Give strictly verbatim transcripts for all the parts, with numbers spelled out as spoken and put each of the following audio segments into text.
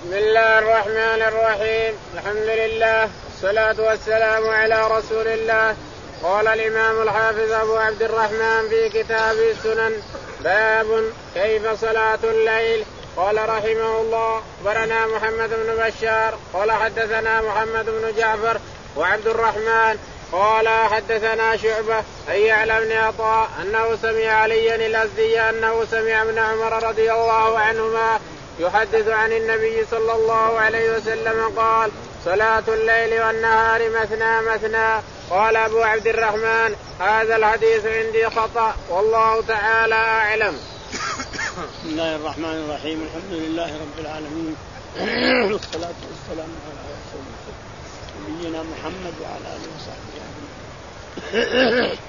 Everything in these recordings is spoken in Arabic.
بسم الله الرحمن الرحيم. الحمد لله والصلاة والسلام على رسول الله. قال الإمام الحافظ أبو عبد الرحمن في كتاب السنن باب كيف صلاة الليل. قال رحمه الله أخبرنا محمد بن بشار قال حدثنا محمد بن جعفر وعبد الرحمن قال حدثنا شعبة أن يعلى بن عطاء أنه سمع عليا الأزدي أنه سمع ابن عمر رضي الله عنهما يحدث عن النبي صلى الله عليه وسلم قال صلاة الليل والنهار مثنى مثنى. قال أبو عبد الرحمن هذا الحديث عندي خطأ والله تعالى أعلم. بسم الله الرحمن الرحيم. الحمد لله رب العالمين والصلاة والسلام على رسول الله نبينا محمد وعلى آله وصحبه أجمعين.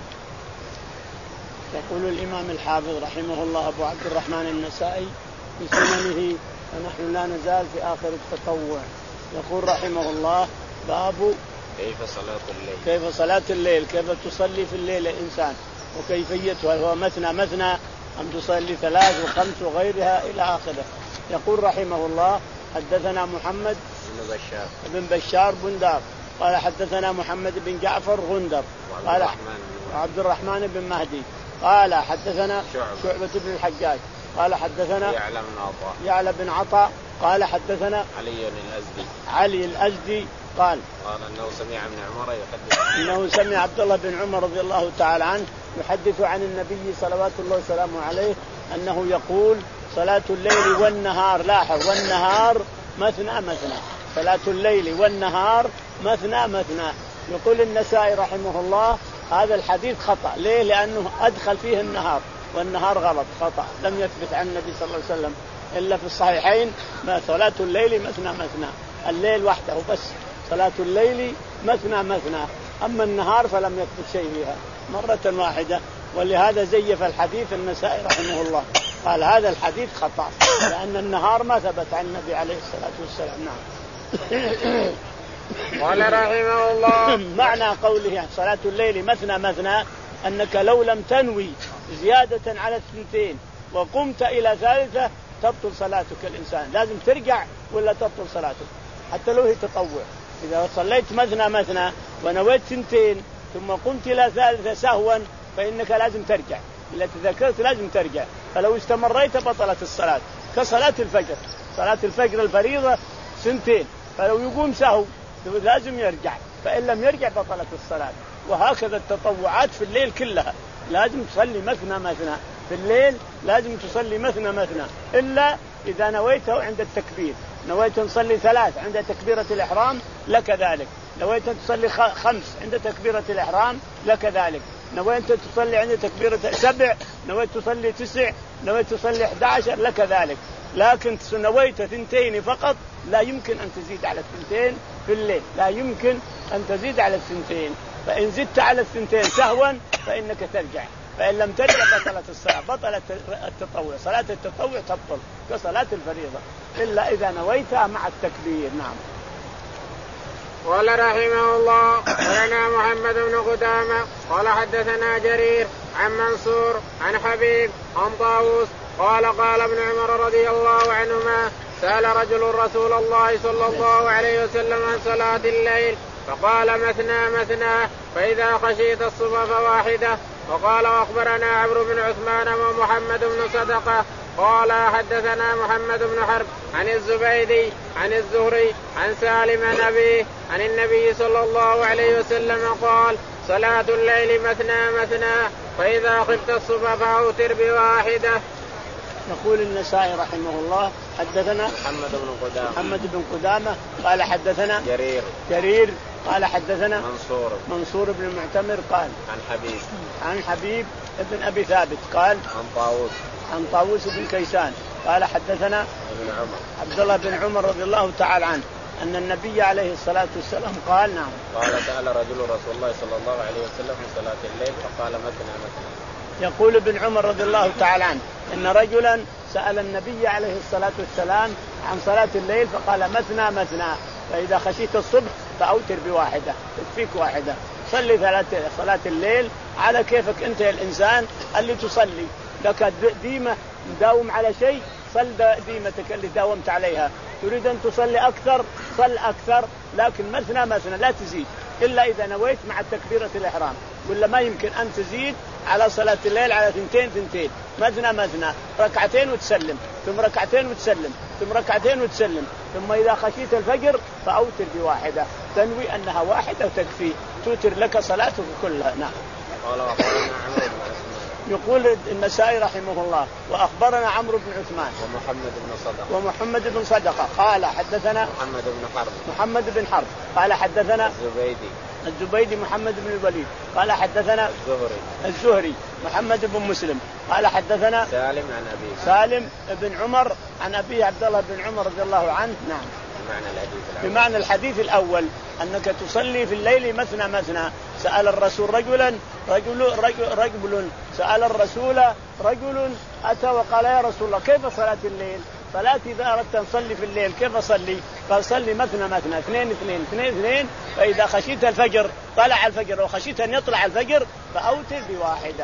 يقول الإمام الحافظ رحمه الله أبو عبد الرحمن النسائي في سننه ونحن لا نزال في آخر التطوع. يقول رحمه الله باب كيف صلاة الليل كيف صلاة الليل كيف تصلي في الليل الإنسان وكيفيتها هو مثنى مثنى أم تصلي ثلاث وخمس وغيرها إلى آخره. يقول رحمه الله حدثنا محمد بن بشار بن بشار بندار قال حدثنا محمد بن جعفر غندر قال عبد الرحمن بن مهدي قال حدثنا شعبة بن الحجاج قال حدثنا يعلى بن عطاء يعلى بن عطاء قال حدثنا علي الأزدي علي الأزدي قال قال أنه سمع ابن عمر يحدث إنه سمع عبد الله بن عمر رضي الله تعالى عنه يحدث عن النبي صلوات الله وسلامه عليه أنه يقول صلاة الليل والنهار لاحظ والنهار مثنى مثنى صلاة الليل والنهار مثنى مثنى. يقول النسائي رحمه الله هذا الحديث خطأ. ليه؟ لأنه أدخل فيه النهار والنهار غلط خطأ لم يثبت عن النبي صلى الله عليه وسلم إلا في الصحيحين ما صلاة الليل مثنى مثنى الليل وحده بس صلاة الليل مثنى مثنى أما النهار فلم يثبت شيء فيها مرة واحدة. ولهذا زيف الحديث النسائي رحمه الله قال هذا الحديث خطأ لأن النهار ما ثبت عن النبي عليه الصلاة والسلام. نعم. قال رحمه الله معنى قوله صلاة الليل مثنى مثنى أنك لو لم تنوي زيادة على الثنتين وقمت إلى ثالثة تبطل صلاتك. الإنسان لازم ترجع ولا تبطل صلاتك حتى لو هي تطوع. إذا صليت مثنى مثنى ونويت ثنتين ثم قمت إلى ثالثة سهوا فإنك لازم ترجع. إذا تذكرت لازم ترجع. فلو استمريت بطلت الصلاة كصلاة الفجر. صلاة الفجر الفريضة سنتين فلو يقوم سهو لازم يرجع فإن لم يرجع بطلت الصلاة. وهكذا التطوعات في الليل كلها لازم تصلي مثنى مثنى في الليل لازم تصلي مثنى مثنى إلا إذا نويته عند التكبير. نويت تصلي ثلاث عند تكبيرة الإحرام لك ذلك. نويت تصلي خمس عند تكبيرة الإحرام لك ذلك. نويت تصلي عند تكبيرة سبع نويت تصلي تسع نويت تصلي أحد عشر لك ذلك. لكن نويت ثنتين فقط لا يمكن أن تزيد على الثنتين في الليل لا يمكن أن تزيد على الثنتين. فإن زدت على الثنتين سهوا فإنك ترجع فإن لم ترجع بطلت الصلاة بطلت التطوع. صلاة التطوع تبطل كصلاة الفريضة إلا إذا نويتها مع التكبير. نعم. قال رحمه الله ولنا محمد بن قدامة قال حدثنا جرير عن منصور عن حبيب عن طاووس قال قال ابن عمر رضي الله عنهما سأل رجل رسول الله صلى الله عليه وسلم عن صلاة الليل فقال مثنى مثنى فإذا خشيت الصبح فواحدة. وقال وأخبرنا عمرو بن عثمان ومحمد بن صدقة قال حدثنا محمد بن حرب عن الزبيدي عن الزهري عن سالم عن أبيه عن النبي صلى الله عليه وسلم قال صلاة الليل مثنى مثنى فإذا خفت الصبح فأوتر بواحدة. يقول النسائي رحمه الله حدثنا محمد بن قدامة محمد بن قدامة قال حدثنا جرير جرير قال حدثنا منصور منصور بن المعتمر قال عن حبيب عن حبيب ابن أبي ثابت قال عن طاووس عن طاووس بن كيسان قال حدثنا ابن عمر عبد الله بن عمر رضي الله تعالى عنه أن النبي عليه الصلاة والسلام قال نعم قال سأل رجل رسول الله صلى الله عليه وسلم عن صلاة الليل فقال مثنى مثنى. يقول ابن عمر رضي الله تعالى عنه إن رجلا سأل النبي عليه الصلاة والسلام عن صلاة الليل فقال مثنى مثنى فإذا خشيت الصبح فأوتر بواحدة تكفيك واحدة. صلي ثلاثة صلاة الليل على كيفك أنت يا الإنسان اللي تصلي لك ديمة مداوم على شيء صل ديمتك اللي داومت عليها تريد أن تصلي أكثر صل أكثر، لكن مثنى مثنى لا تزيد إلا إذا نويت مع تكبيرة الإحرام، ولا ما يمكن أن تزيد على صلاة الليل على ثنتين ثنتين، مثنى مثنى، ركعتين وتسلم، ثم ركعتين وتسلم، ثم ركعتين وتسلم، ثم إذا خشيت الفجر فأوتر بواحدة، تنوي أنها واحدة وتكفي، توتر لك صلاتك كلها. نعم. يقول النسائي رحمه الله وأخبرنا عمرو بن عثمان ومحمد بن صدقة ومحمد بن صدقة قال حدثنا محمد بن حرب محمد بن حرب قال حدثنا الزبيدي الزبيدي محمد بن الوليد قال حدثنا الزهري الزهري محمد بن مسلم قال حدثنا سالم عن أبي سالم بن عمر عن أبي عبد الله بن عمر رضي الله عنه. نعم. بمعنى الحديث الأول. بمعنى الحديث الأول أنك تصلي في الليل مثنى مثنى. سأل الرسول رجلا رجل رجل, رجل سأل الرسول رجل أتى وقال يا رسول الله كيف صلاة الليل؟ صلاتي إذا أردت أن تصلي في الليل كيف أصلي؟ قال صلي مثنى مثنى اثنين اثنين اثنين اثنين، فإذا خشيت الفجر طلع الفجر وخشيت أن يطلع الفجر فأوتر بواحدة.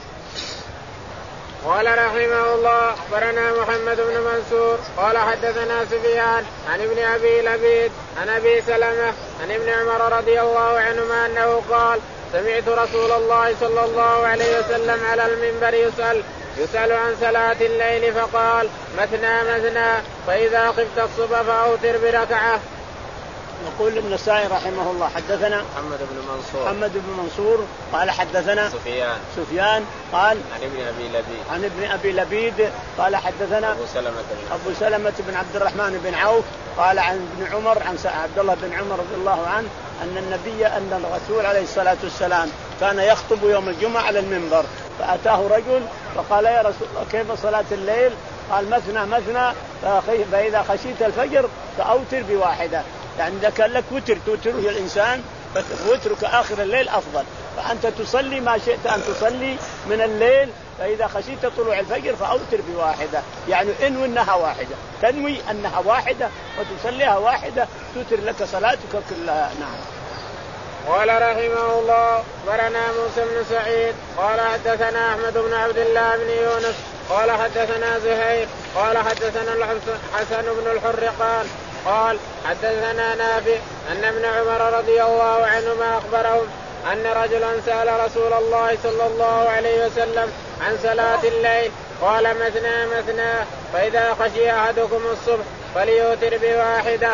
قال رحمه الله أخبرنا محمد بن منصور قال حدثنا سفيان عن ابن أبي لبيد عن أبي سلمة عن ابن عمر رضي الله عنهما أنه قال سمعت رسول الله صلى الله عليه وسلم على المنبر يسأل يسأل عن صلاة الليل فقال مثنى مثنى فإذا خفت الصبح فأوتر بركعة. يقول النسائي رحمه الله حدثنا محمد بن منصور محمد بن منصور قال حدثنا سفيان سفيان قال عن ابن أبي لبيد عن ابن أبي لبيد قال حدثنا أبو سلمة بن أبو سلمة بن عبد الرحمن بن عوف قال عن ابن عمر عن عبد الله بن عمر رضي الله عنه أن النبي أن الرسول عليه الصلاة والسلام كان يخطب يوم الجمعة على المنبر، فأتاه رجل فقال يا رسول الله كيف صلاة الليل؟ قال مثنى مثنى فإذا خشيت الفجر فأوتر بواحدة، يعني إذا كان لك وتر توتره الإنسان وترك آخر الليل أفضل، فأنت تصلي ما شئت أن تصلي من الليل، فإذا خشيت طلوع الفجر فأوتر بواحدة، يعني انوي أنها واحدة، تنوي أنها واحدة وتصليها واحدة توتر لك صلاتك كلها. نعم. قال رحمه الله برنا موسى بن سعيد قال حدثنا أحمد بن عبد الله بن يونس قال حدثنا زهير قال حدثنا الحسن بن الحر قال قال حدثنا نافع أن ابن عمر رضي الله عنهما أخبرهم أن رجلا سأل رسول الله صلى الله عليه وسلم عن صلاة الليل قال مثنى مثنى فإذا خشي أحدكم الصبح فليوتر بواحدة.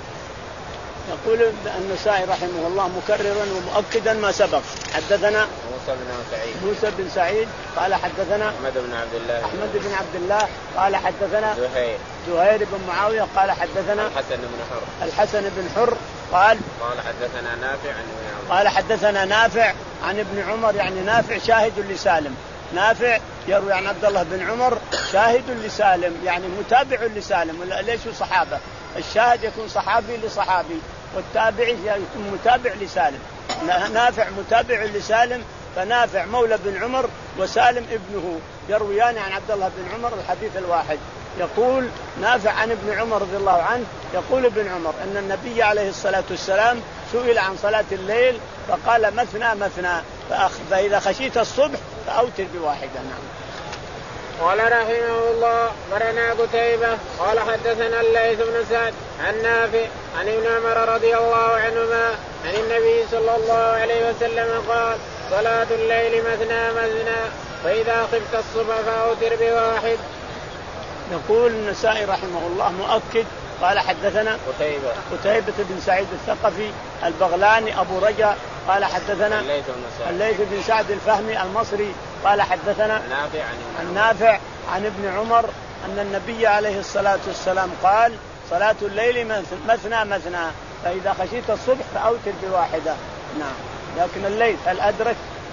يقول النسائي رحمه الله مكررا ومؤكدا ما سبق حدثنا موسى بن سعيد موسى بن سعيد قال حدثنا أحمد بن عبد الله أحمد بن عبد الله قال حدثنا زهير زهير بن معاوية قال حدثنا الحسن بن حر الحسن بن حر قال قال حدثنا نافع عن ابن قال حدثنا نافع عن ابن عمر، يعني نافع شاهد لسالم، نافع يروي عن عبد الله بن عمر شاهد لسالم يعني متابع لسالم، ولا ليش صحابة؟ الشاهد يكون صحابي لصحابي والتابعي يكون متابع لسالم، نافع متابع لسالم، فنافع مولى بن عمر وسالم ابنه يرويان عن عبد الله بن عمر الحديث الواحد. يقول نافع عن ابن عمر رضي الله عنه يقول ابن عمر أن النبي عليه الصلاة والسلام سئل عن صلاة الليل فقال مثنى مثنى فإذا خشيت الصبح فأوتر بواحدة. نعم. قال رحمه الله برنا قتيبة قال حدثنا الليث بن سعد عن نافع عن ابن عمر رضي الله عنهما عن النبي صلى الله عليه وسلم قال صلاة الليل مثنى مثنى فإذا خفت الصبح فأوتر بواحد. يقول النسائي رحمه الله مؤكد قال حدثنا قتيبة قتيبة بن سعيد الثقفي البغلاني أبو رجاء قال حدثنا الليث بن سعد الفهمي المصري قال حدثنا نافع عن نافع عن ابن عمر أن النبي عليه الصلاة والسلام قال صلاة الليل مثنى مثنى فإذا خشيت الصبح فأوتر بواحدة. نعم. لكن الليل هل أدرك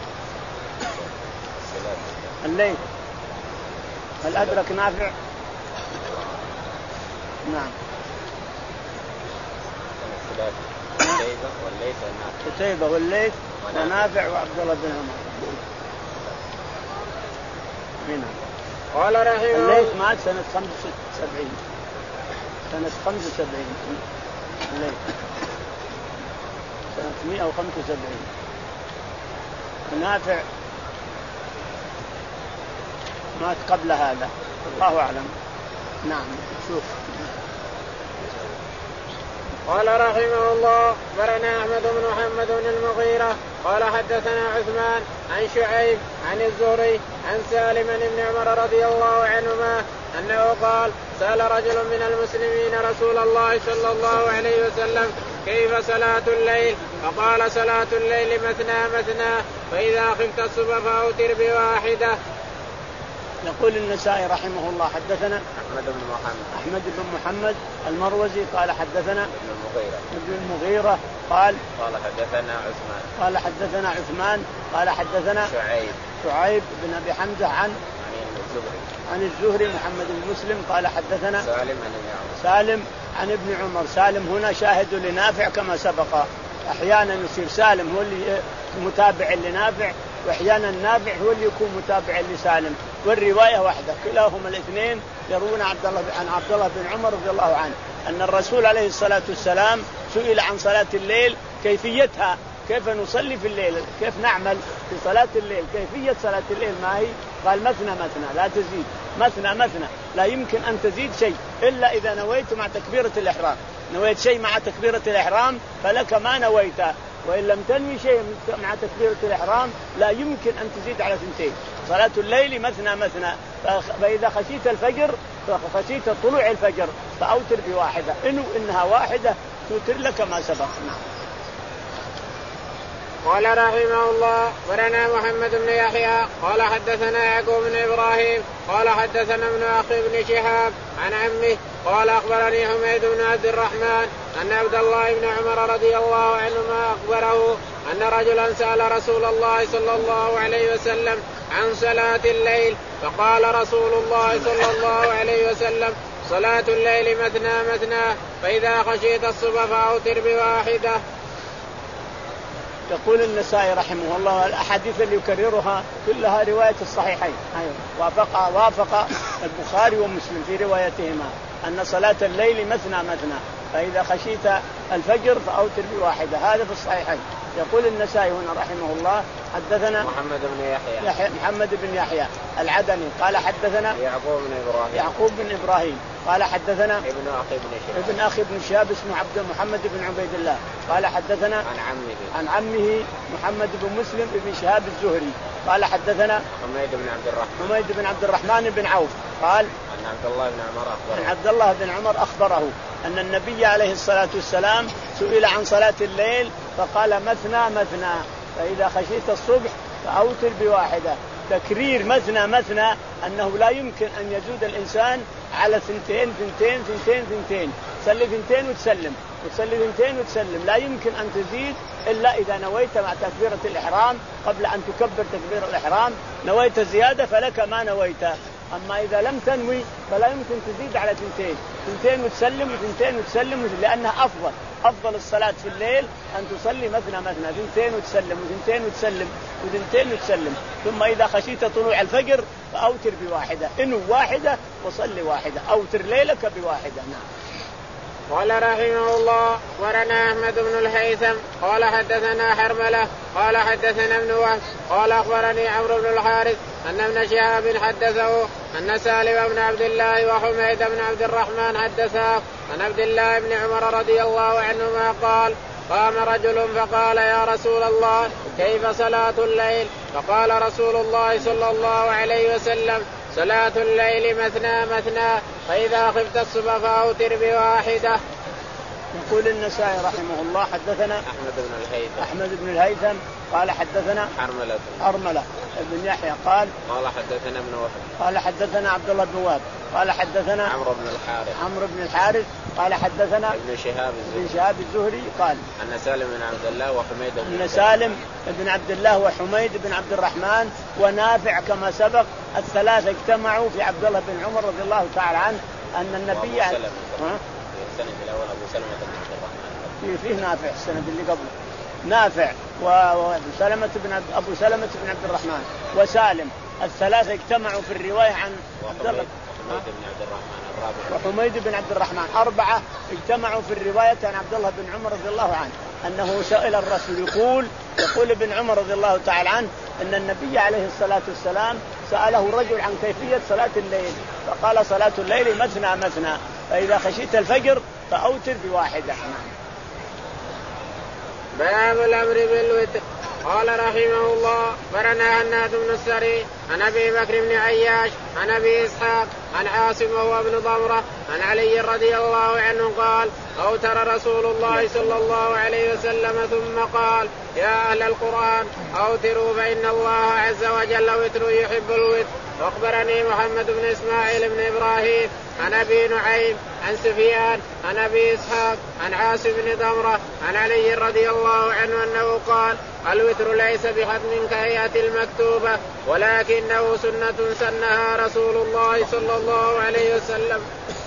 الليل هل أدرك نافع؟ نعم. قتيبة والليث قتيبة والليث ونافع وعبد الله بن عمر. هنا قال رحمه الليث مات سنة خمسة وسبعين سنة خمسة وسبعين الليث سنة مئة وخمسة وسبعين ونافع مات قبل هذا الله أعلم. نعم. شوف قال رحمه الله أخبرنا أحمد بن محمد بن المغيرة قال حدثنا عثمان عن شعيب عن الزهري عن سالم بن عمر رضي الله عنهما أنه قال سأل رجل من المسلمين رسول الله صلى الله عليه وسلم كيف صلاة الليل؟ فقال صلاة الليل مثنى مثنى فإذا خفت الصبح فأوتر بواحدة. يقول النسائي رحمه الله حدثنا أحمد بن محمد أحمد بن محمد المروزي قال حدثنا ابن المغيرة ابن المغيرة قال قال حدثنا عثمان قال حدثنا عثمان قال حدثنا شعيب شعيب بن أبي حمزة عن عن الزهري عن الزهري محمد بن مسلم قال حدثنا سالم عن ابن عمر سالم عن ابن عمر. سالم هنا شاهد لنافع كما سبق، أحيانا يصير سالم هو اللي متابع لنافع وأحيانا نافع هو اللي يكون متابع لسالم، والرواية واحدة كلاهما الاثنين يروون عبد الله عن عبد الله بن عمر رضي الله عنه أن الرسول عليه الصلاة والسلام سئل عن صلاة الليل كيفيتها، كيف نصلي في الليل، كيف نعمل في صلاة الليل، كيفية صلاة الليل ما هي؟ قال مثنى مثنى لا تزيد، مثنى مثنى لا يمكن أن تزيد شيء إلا إذا نويت مع تكبيرة الإحرام، نويت شيء مع تكبيرة الإحرام فلك ما نويت، وإن لم تنوي شيء مع تكبيرة الإحرام لا يمكن أن تزيد على ثنتين. صلاة الليل مثنى مثنى، فإذا خشيت الفجر فخشيت طلوع الفجر فأوتر بواحدة، إنه إنها واحدة توتر لك ما سبق. نعم. قال رحمه الله ورنا محمد بن يحيى قال حدثنا يعقوب بن إبراهيم قال حدثنا ابن أخي بن شهاب عن عمه قال أخبرني حميد بن عبد الرحمن أن عبد الله بن عمر رضي الله عنهما أخبره أن رجلا سأل رسول الله صلى الله عليه وسلم عن صلاة الليل فقال رسول الله صلى الله عليه وسلم صلاة الليل مثنى مثنى فإذا خشيت الصبح فأوتر بواحدة. يقول النسائي رحمه الله الأحاديث اللي يكررها كلها رواية الصحيحين، أيوة. وافق وافق البخاري ومسلم في روايتهما أن صلاة الليل مثنى مثنى فإذا خشيت الفجر فأوتر بواحدة، هذا في الصحيحين. يقول النسائي هنا رحمه الله حدثنا محمد بن يحيى, يحيى محمد بن يحيى العدني قال حدثنا يعقوب بن إبراهيم يعقوب بن إبراهيم قال حدثنا ابن أخي بن شهاب ابن أخي بن شهاب اسمه عبد محمد بن عبيد الله قال حدثنا عن عمه عن عمه محمد بن مسلم بن شهاب الزهري قال حدثنا حميد بن عبد الرحمن حميد بن عبد الرحمن بن عوف قال عن عبد الله بن عمر أخبره عن عبد الله بن عمر أخبره أن النبي عليه الصلاة والسلام سئل عن صلاة الليل فقال مثنى مثنى فإذا خشيت الصبح فأوتر بواحدة. تكرير مثنى مثنى أنه لا يمكن أن يزود الإنسان على ثنتين ثنتين ثنتين ثنتين، تصلي ثنتين وتسلم وتصلي ثنتين وتسلم، لا يمكن أن تزيد إلا إذا نويت مع تكبيرة الإحرام قبل أن تكبر تكبير الإحرام نويت زيادة فلك ما نويت، أما إذا لم تنوي فلا يمكن تزيد على ثنتين ثنتين وتسلم وثنتين وتسلم، لأنها أفضل أفضل الصلاة في الليل أن تصلي مثنى مثنى ثنتين وتسلم وثنتين وتسلم وثنتين وتسلم، ثم إذا خشيت طلوع الفجر فأوتر بواحدة، إنه واحدة وصلي واحدة، أوتر ليلك بواحدة. نعم. قال رحمه الله ورنا أحمد بن الهيثم قال حدثنا حرملة قال حدثنا ابن وهب قال أخبرني عمرو بن الحارث أن ابن شهاب حدثه أن سالم بن عبد الله وحميد بن عبد الرحمن حدثاه عن عبد الله بن عمر رضي الله عنهما قال قام رجل فقال يا رسول الله كيف صلاة الليل؟ فقال رسول الله صلى الله عليه وسلم صلاة الليل مثنى مثنى فإذا خفت الصبح فأوتر بواحدة. يقول النسائي رحمه الله حدثنا أحمد بن الهيثم أحمد بن الهيثم قال حدثنا حرملة حرملة بن يحيى قال قال حدثنا ابن وهب قال حدثنا عبد الله بن وهب قال حدثنا عمرو بن الحارث عمرو بن الحارث قال حدثنا ابن شهاب ابن شهاب الزهري قال أن سالم بن عبد الله وحميد بن أن سالم بن عبد الله وحميد بن عبد الرحمن ونافع كما سبق الثلاثة اجتمعوا في عبد الله بن عمر رضي الله تعالى عنه أن النبي ها السنة الأول أبو سلمة بن عبد الرحمن فيه نافع السند اللي قبله نافع وسلمة بن عبد أبو سلمة بن عبد الرحمن وسالم الثلاثة اجتمعوا في الرواية عن عبد الله وحميد بن عبد الرحمن الرابع وحميد بن عبد الرحمن أربعة اجتمعوا في الرواية عن عبد الله بن عمر رضي الله عنه أنه سئل الرسول يقول يقول ابن عمر رضي الله تعالى عنه أن النبي عليه الصلاة والسلام سأله الرجل عن كيفية صلاة الليل فقال صلاة الليل مثنى مثنى فإذا خشيت الفجر فأوتر بواحدة. باب الامر بالوتر. قال رحمه الله برنا هناد بن السري عن ابي بكر بن عياش عن ابي اسحاق عن عاصم وهو ابن ضمره عن علي رضي الله عنه قال اوتر رسول الله صلى الله عليه وسلم ثم قال يا اهل القران اوتروا فان الله عز وجل وتر يحب الوتر. واخبرني محمد بن اسماعيل بن ابراهيم عن ابي نعيم عن سفيان عن ابي اسحاق عن عاصم بن ضمره عن علي رضي الله عنه انه قال الوتر ليس بختم كهيئة المكتوبة ولكنه سنة سنها رسول الله صلى الله عليه وسلم.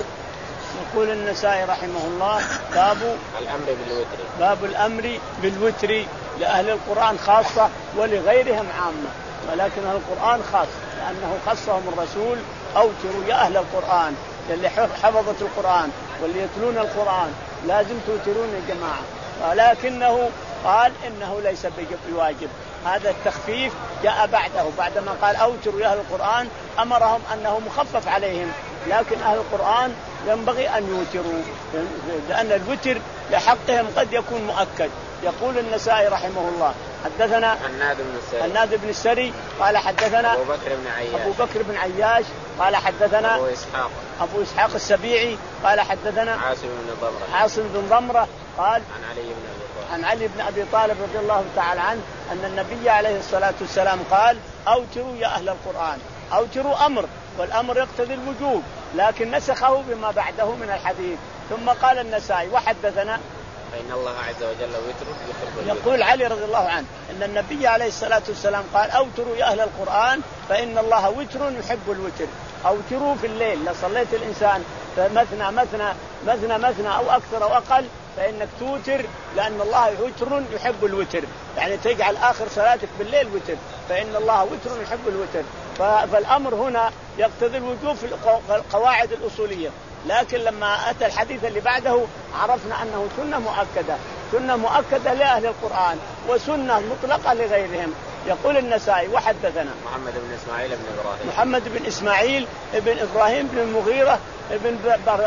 يقول النسائي رحمه الله باب الأمر بالوتر. باب الأمر بالوتر لأهل القرآن خاصة ولغيرهم عامة، ولكن أهل القرآن خاص لأنه خصهم الرسول أوتروا يا أهل القرآن، اللي حفظة القرآن واللي يتلون القرآن لازم توترون يا جماعة، ولكنه قال إنه ليس بواجب. هذا التخفيف جاء بعده بعدما قال أوتروا يا أهل القرآن أمرهم أنه مخفف عليهم، لكن أهل القرآن ينبغي أن يوتروا لأن الوتر لحقهم قد يكون مؤكد. يقول النسائي رحمه الله حدثنا هناد بن السري قال حدثنا أبو بكر بن عياش, أبو بكر بن عياش قال حدثنا أبو إسحاق أبو إسحاق السبيعي قال حدثنا عاصم بن ضمرة عاصم بن ضمرة قال عن علي بن أبي طالب عن علي بن أبي طالب رضي الله تعالى عنه أن النبي عليه الصلاة والسلام قال أوتروا يا أهل القرآن. أوتروا أمر والأمر يقتضي الوجوب، لكن نسخه بما بعده من الحديث. ثم قال النسائي وحدثنا فإن الله عز وجل وتر يحب الوتر. يقول علي رضي الله عنه أن النبي عليه الصلاة والسلام قال أوتروا يا أهل القرآن فإن الله وتر يحب الوتر. أوتروا في الليل، لو صليت الإنسان مثنى مثنى مثنى مثنى أو أكثر أو أقل فإنك توتر، لأن الله وتر يحب الوتر، يعني تجعل آخر صلاتك بالليل وتر، فإن الله وتر يحب الوتر. فالأمر هنا يقتضي الوجوب في القواعد الأصولية، لكن لما أتى الحديث اللي بعده عرفنا أنه سنة مؤكدة، سنة مؤكدة لأهل القرآن وسنة مطلقة لغيرهم. يقول النسائي وحدثنا محمد بن إسماعيل بن إبراهيم محمد بن إسماعيل بن إبراهيم بن المغيرة بن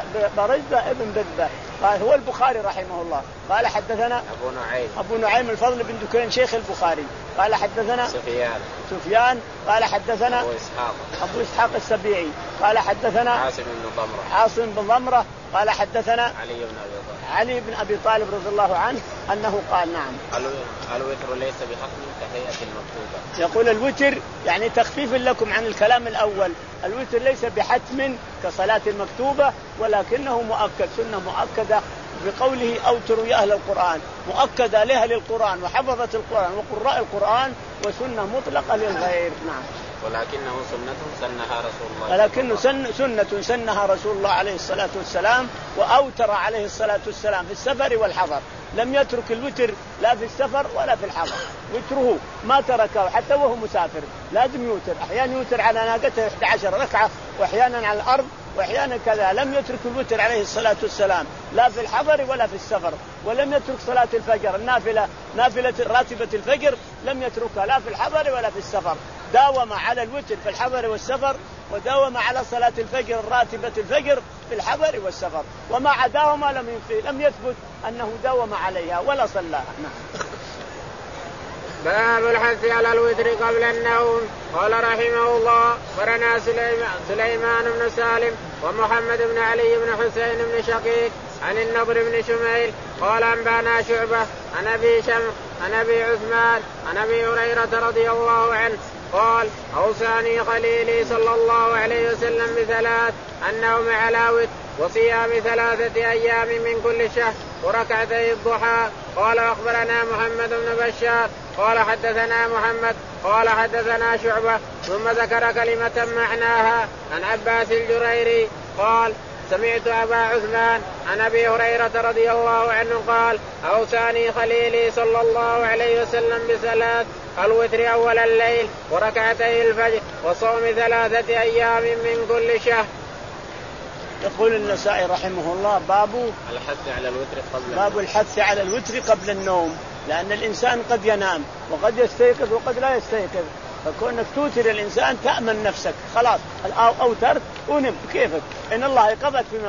برزة بن بذبة قال هو البخاري رحمه الله قال حدثنا أبو نعيم أبو نعيم الفضل بن دكين شيخ البخاري قال حدثنا سفيان سفيان قال حدثنا أبو إسحاق أبو إسحاق السبيعي قال حدثنا عاصم بن ضمرة عاصم بن ضمرة قال حدثنا علي بن أبي طالب علي بن أبي طالب رضي الله عنه أنه قال نعم الوتر ليس بحكم كهيئة المكتوبة. يقول الوتر يعني تخفيف لكم عن الكلام الأول، الوتر ليس بحتم كصلاة المكتوبة ولكنه مؤكد، سنة مؤكدة بقوله أوتروا يا أهل القرآن، مؤكدة لأهل القرآن وحفظة القرآن وقراء القرآن، وسنة مطلقة للغير. نعم ولكنه سنة سنها رسول الله ولكنه سن سنة سنها رسول الله عليه الصلاة والسلام، وأوتر عليه الصلاة والسلام في السفر والحضر، لم يترك الوتر لا في السفر ولا في الحضر، وتره ما تركه حتى وهو مسافر لازم يوتر، أحيانا يوتر على ناقته إحدى عشر ركعة وأحيانا على الأرض وأحيانا كذا، لم يترك الوتر عليه الصلاة والسلام لا في الحضر ولا في السفر، ولم يترك صلاة الفجر النافلة نافلة راتبة الفجر لم يتركها لا في الحضر ولا في السفر، داوم على الوتر في الحضر والسفر، وداوم على صلاة الفجر راتبة الفجر في الحضر والسفر، وما عداهما لم لم يثبت أنه داوم عليها ولا صلاها. نعم. باب الحث على الوتر قبل النوم. قال رحمه الله برنا سليمان, سليمان بن سالم ومحمد بن علي بن حسين بن شقيق عن النضر بن شميل قال أنبانا شعبة عن أبي شمر عن أبي عثمان عن أبي هريرة رضي الله عنه قال أوصاني خليلي صلى الله عليه وسلم بثلاث: النوم على وتر، وصيام ثلاثة أيام من كل شهر، وركعتي الضحى. قال أخبرنا محمد بن بشار قال حدثنا محمد قال حدثنا شعبة، ثم ذكر كلمة معناها عن عباس الجريري قال سمعت أبا عثمان عن أبي هريرة رضي الله عنه قال أوصاني خليلي صلى الله عليه وسلم بثلاث: الوتر أول الليل، وركعتي الفجر، وصوم ثلاثة أيام من كل شهر. يقول النسائي رحمه الله باب الحث على الوتر قبل باب الحث على الوتر قبل النوم، لأن الإنسان قد ينام وقد يستيقظ وقد لا يستيقظ، فكونك توتر الإنسان تأمن نفسك، خلاص أوترت ونم كيفك، إن الله يقظك فيما بعد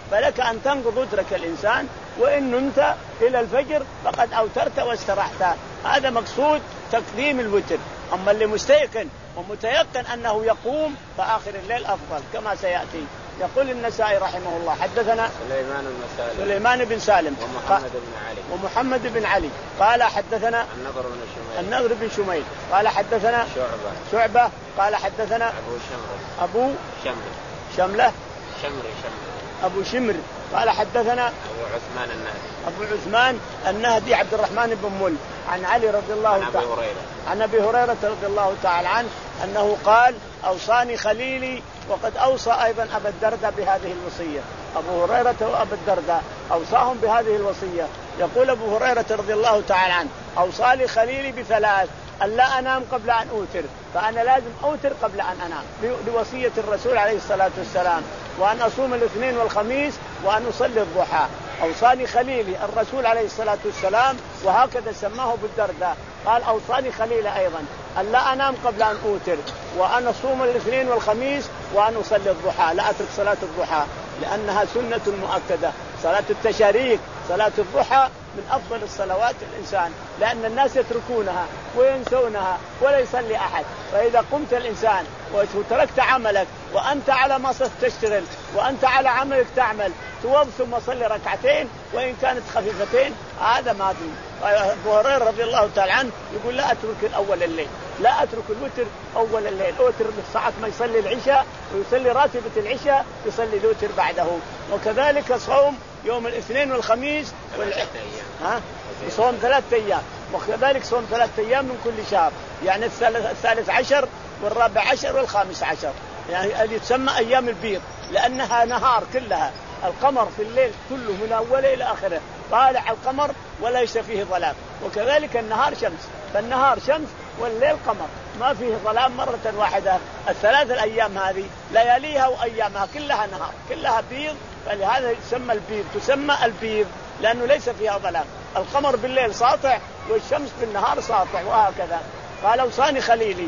فلك أن تنقض وترك الإنسان، وإن نمت إلى الفجر فقد أوترت واسترحت. هذا مقصود تقديم الوتر. أما اللي مستيقن ومتيقن أنه يقوم فآخر الليل أفضل كما سيأتي. يقول النسائي رحمه الله حدثنا سليمان بن سالم سليمان بن سالم ومحمد بن علي ومحمد بن علي قال حدثنا النضر بن شميل النضر بن شميل قال حدثنا شعبة شعبة قال حدثنا أبو شمر أبو شمر شملة شمر شمر أبو شمر قال حدثنا أبو عثمان النهدي أبو عثمان النهدي عبد الرحمن بن مل عن علي رضي الله عن تعالى أبي هريرة عن أبي هريرة رضي الله تعالى عنه أنه قال أوصاني خليلي، وقد أوصى أيضا أبا الدرداء بهذه الوصية. أبو هريرة وأبا الدرداء أوصاهم بهذه الوصية. يقول أبو هريرة رضي الله تعالى عنه أوصالي خليلي بثلاث: ألا أنام قبل أن أوتر، فأنا لازم أوتر قبل أن أنام بوصية الرسول عليه الصلاة والسلام، وأن أصوم الاثنين والخميس، وأن أصلي الضحى. أوصاني خليلي الرسول عليه الصلاة والسلام، وهكذا سماه أبو الدرداء قال أوصاني خليلي أيضا ألا أنام قبل أن أوتر، وأن أصوم الاثنين والخميس، وأن أصلي الضحى، لا أترك صلاة الضحى لأنها سنة مؤكدة. صلاة التشاريك صلاة الضحى من أفضل الصلوات الإنسان، لأن الناس يتركونها وينسونها ولا يصلي أحد. فإذا قمت الإنسان وتركت عملك وأنت على ما تشتغل وأنت على عملك تعمل، توب ثم صلي ركعتين وإن كانت خفيفتين، هذا ما في. أبو هريرة رضي الله تعالى عنه يقول لا أترك الأول الليل، لا أترك الوتر أول الليل، أوتر ساعة ما يصلي العشاء ويصلي راتبة العشاء يصلي الوتر بعده. وكذلك صوم يوم الاثنين والخميس وال... ها؟ صوم ثلاثة أيام، وكذلك صوم ثلاثة أيام من كل شهر، يعني الثالث, الثالث عشر والرابع عشر والخامس عشر، يعني هذه تسمى أيام البيض لأنها نهار كلها، القمر في الليل كله من أوله إلى آخره طالع القمر وليس فيه ظلام، وكذلك النهار شمس، فالنهار شمس والليل قمر، ما فيه ظلام مرة واحدة. الثلاث الأيام هذه لياليها وأيامها كلها نهار كلها بيض، فلهذا تسمى البيض، تسمى البيض لأنه ليس فيها ظلام. القمر بالليل ساطع والشمس بالنهار ساطع، وهكذا. قال أوصاني خليلي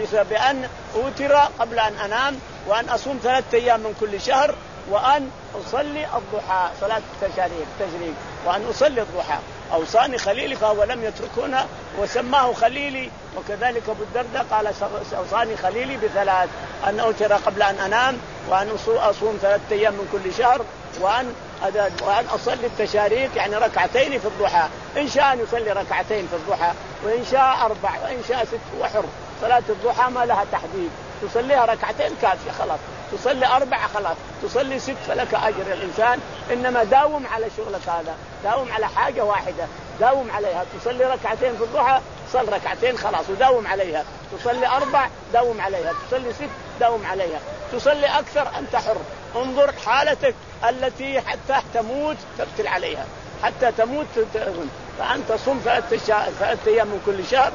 بأن أوتر قبل أن أنام، وأن أصوم ثلاثة أيام من كل شهر، وأن أصلي الضحى صلاة التشريق تشريق وأن أصلي الضحى. أوصاني خليلي فهو لم يتركنا وسماه خليلي. وكذلك أبو الدرداء قال أوصاني خليلي بثلاث: أن أوتر قبل أن أنام، وأن أصوم ثلاثة أيام من كل شهر، وأن وأن أصلي التشاريق يعني ركعتين في الضحى. إن شاء أن يصلي ركعتين في الضحى، وإن شاء أربع، وإن شاء ست، وحر. صلاة الضحى ما لها تحديد، تصليها ركعتين كافية خلاص، تصلي أربعة خلاص، تصلي ست فلك أجر الإنسان. إنما داوم على شغلك هذا، داوم على حاجة واحدة، داوم عليها. تصلي ركعتين في الضحى صل ركعتين خلاص وداوم عليها، تصلي أربع داوم عليها، تصلي ست داوم عليها، تصلي أكثر أنت حر. انظر حالتك التي حتى تموت تقتل عليها، حتى تموت تأذن. فأنت صم ثلاثة أيام من كل شهر،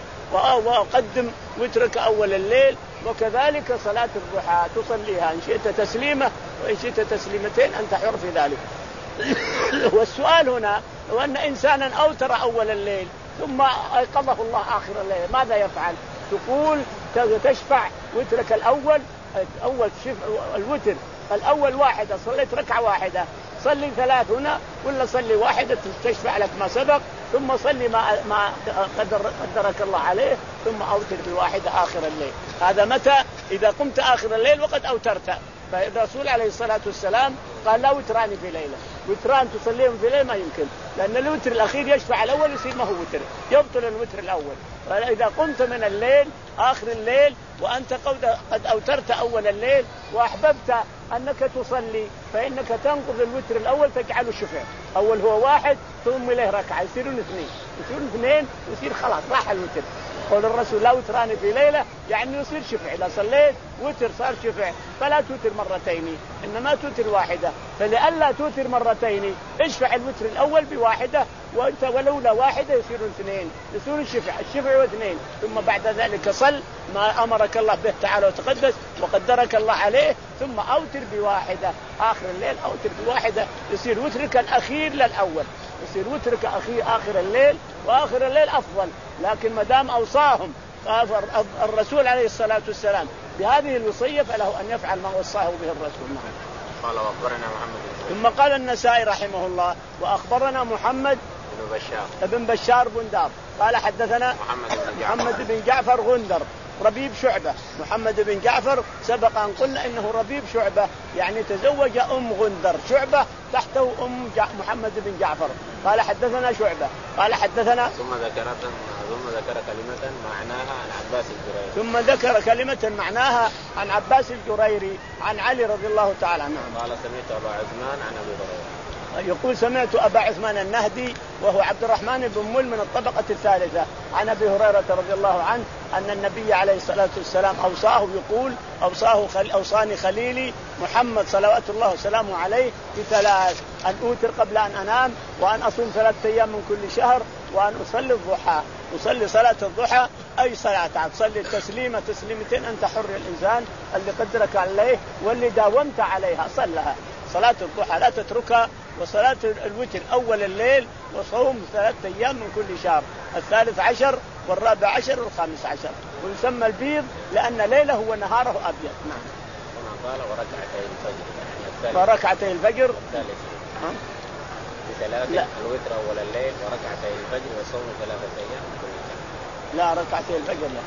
وقدم وترك أول الليل. وكذلك صلاة الضحى تصليها إن شئت تسليمة وإن شئت تسليمتين أنت حر في ذلك. والسؤال هنا لو أن إنسانا أوتر أول الليل ثم أيقظه الله آخر الليل ماذا يفعل؟ تقول تشفع وترك الأول، أول الوتر الأول واحدة، صليت ركعة واحدة، صلي ثلاث هنا ولا صلي واحدة تشفع لك ما سبق، ثم صلي ما ما قدر قدرك الله عليه، ثم أوتر بواحدة آخر الليل. هذا متى؟ إذا قمت آخر الليل وقد أوترت. فالرسول عليه الصلاة والسلام قال لا وتران في ليلة، وتران تصليهم في ليلة ما يمكن، لأن الوتر الأخير يشفع الأول يصير ما هو وتر، يبطل الوتر الأول. فإذا قمت من الليل آخر الليل وأنت قد أوترت أول الليل وأحببت أنك تصلي، فإنك تنقض الوتر الأول تجعله شفع. أول هو واحد ثم إليه ركعة يصيرون اثنين، يصيرون اثنين يصير خلاص راح الوتر. قول الرسول لا وتران في ليلة يعني يصير شفع. إذا صليت وتر صار شفع، فلا توتر مرتين إنما توتر واحدة. فلألا توتر مرتين اشفع الوتر الأول بواحدة، وأنت ولولا واحدة يصيرون اثنين، يصيرون الشفع الشفع واثنين. ثم بعد ذلك صل ما أمرك الله به تعالى وتقدس وقدرك الله عليه، ثم أوتر بواحدة آخر الليل، أوتر بواحدة يصير وترك الأخير للأول، يصير وترك أخير آخر الليل، وآخر الليل أفضل. لكن ما دام أوصاهم الرسول عليه الصلاة والسلام بهذه الوصية فله أن يفعل ما وصاه به الرسول. نعم. قال وأخبرنا محمد ثم قال النسائي رحمه الله وأخبرنا محمد بن بشار ابن بشار بندار قال حدثنا محمد بن جعفر, محمد بن جعفر غندر ربيب شعبة. محمد بن جعفر سبق أن قلنا إنه ربيب شعبة يعني تزوج أم غندر، شعبة تحته أم جع... محمد بن جعفر. قال حدثنا شعبة قال حدثنا ثم ذكر ثم ذكر كلمة معناها عن عباس الجريري ثم ذكر كلمة معناها عن عباس الجريري عن علي رضي الله تعالى عنه. قال سمعت أبا عثمان عن أبي هريرة يقول سمعت أبا عثمان النهدي وهو عبد الرحمن بن مل من الطبقة الثالثة عن أبي هريرة رضي الله عنه أن النبي عليه الصلاة والسلام أوصاه يقول أوصاه خل أوصاني خليلي محمد صلوات الله وسلامه عليه بثلاث: أن أوتر قبل أن أنام، وأن أصوم ثلاثة أيام من كل شهر، وأن أصلي الضحى. أصلي صلاة الضحى أي صلاة تصلي التسليمة تسليمتين أنت حر الإنسان اللي قدرك عليه واللي داومت عليها صلها. صلاة الضحى لا تتركها، وصلاة الوتر أول الليل، وصوم ثلاثة أيام من كل شهر، الثالث عشر والرابع عشر والخامس عشر. ويسمى البيض لأن ليله ونهاره أبيض. نعم. قال وركعتي الفجر وركعتي الفجر بثلاث الوتر أول الليل وركعتي الفجر وصوم ثلاثة أيام من كل شهر. لا ركعتي الفجر لا،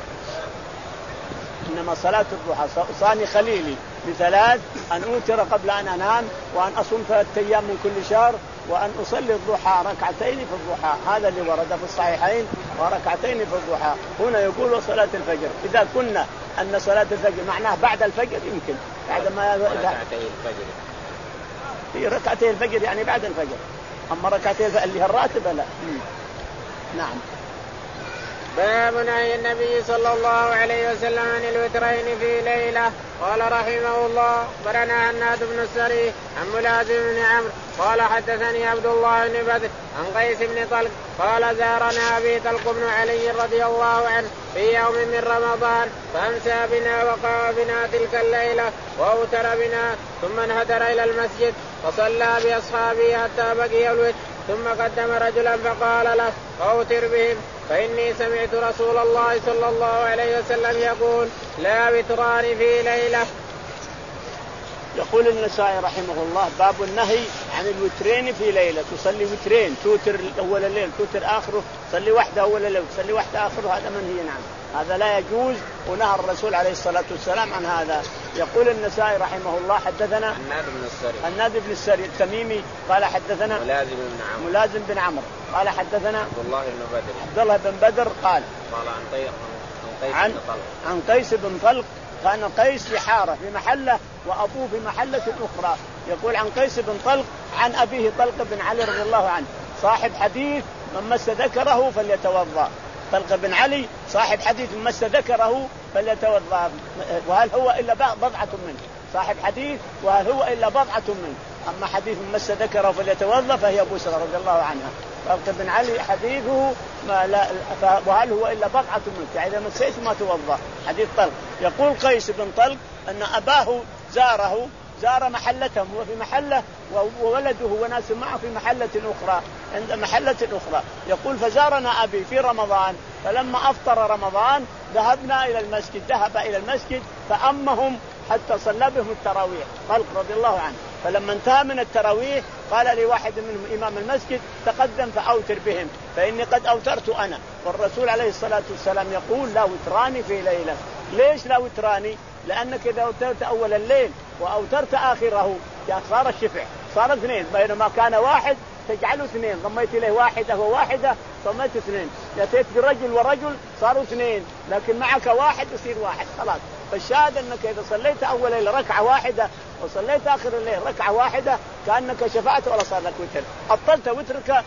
إنما صلاة الضحى صاني خليلي بثلاث: أن أوتر قبل أن أنام، وأن أصوم ثلاثة أيام من كل شهر، وأن أصلي الضحى ركعتين في الضحى. هذا اللي ورد في الصحيحين، وركعتين في الضحى. هنا يقول صلاة الفجر. إذا كنا أن صلاة الفجر معناه بعد الفجر يمكن بعد ما ركعتي الفجر في ركعتي الفجر يعني بعد الفجر، أما ركعتي الفجر اللي هي الراتبة لا. نعم. باب نهي النبي صلى الله عليه وسلم عن الوترين في ليلة. قال رحمه الله برنا هناد بن السري عن ملازم بن عمرو قال حدثني عبد الله بن بدر عن قيس بن طلق قال زارنا أبي طلق بن علي رضي الله عنه في يوم من رمضان فأمسى بنا وقام بنا تلك الليلة وأوتر بنا ثم انهدر إلى المسجد فصلى بأصحابه حتى بقي الوتر ثم قدم رجلا فقال له أوتر بهم فإني سمعت رسول الله صلى الله عليه وسلم يقول لا وتران في ليلة. يقول النسائي رحمه الله باب النهي عن الوترين في ليلة. تصلي وترين، توتر أول الليل توتر آخره، تصلي واحدة أول الليل تصلي واحدة آخره، هذا منهي عنه، هذا لا يجوز، ونهى الرسول عليه الصلاة والسلام عن هذا. يقول النسائي رحمه الله حدثنا هناد بن السري هناد بن السري التميمي قال حدثنا ملازم بن عمرو ملازم بن عمرو قال حدثنا عبد الله بن بدر عبد الله بن بدر قال قال عن قيس عن, عن قيس بن طلق. كان قيس في حارة في محلة وأبوه في محلة أخرى. يقول عن قيس بن طلق عن أبيه طلق بن علي رضي الله عنه صاحب حديث من مس ذكره فليتوضأ. طلق بن علي صاحب حديث من مس ذكره فليتوضأ، وهل هو إلا بضعة منه، صاحب حديث وهل هو إلا بضعة منه. أما حديث من مس ذكره فليتوضأ فهي بشرى رضي الله عنها. طلق بن علي حديثه ما لا وهل هو إلا بضعة منه، يعني إذا مسيت ما توضأ. حديث طلق. يقول قيس بن طلق أن أباه زاره زار محلتهم، هو في محلة وولده وناس معه في محلة أخرى عند محلة أخرى. يقول فزارنا أبي في رمضان، فلما أفطر رمضان ذهبنا إلى المسجد ذهب إلى المسجد فأمهم حتى صلى بهم التراويح طلق رضي الله عنه. فلما انتهى من التراويح قال لي واحد منهم إمام المسجد تقدم فأوتر بهم فإني قد أوترت أنا. والرسول عليه الصلاة والسلام يقول لا وتراني في ليلة. ليش لا وتراني؟ لأنك إذا أوترت أول الليل وأوترت آخره صار الشفع، صار اثنين، بينما كان واحد تجعله اثنين، ضميت إليه واحدة وواحدة ضميت اثنين، يأتيت برجل ورجل صاروا اثنين، لكن معك واحد يصير واحد خلاص. فالشاهد أنك إذا صليت أول الليل ركعة واحدة وصليت آخر الليل ركعة واحدة كأنك شفعت ولا صار لك وتر. أبطلت وترك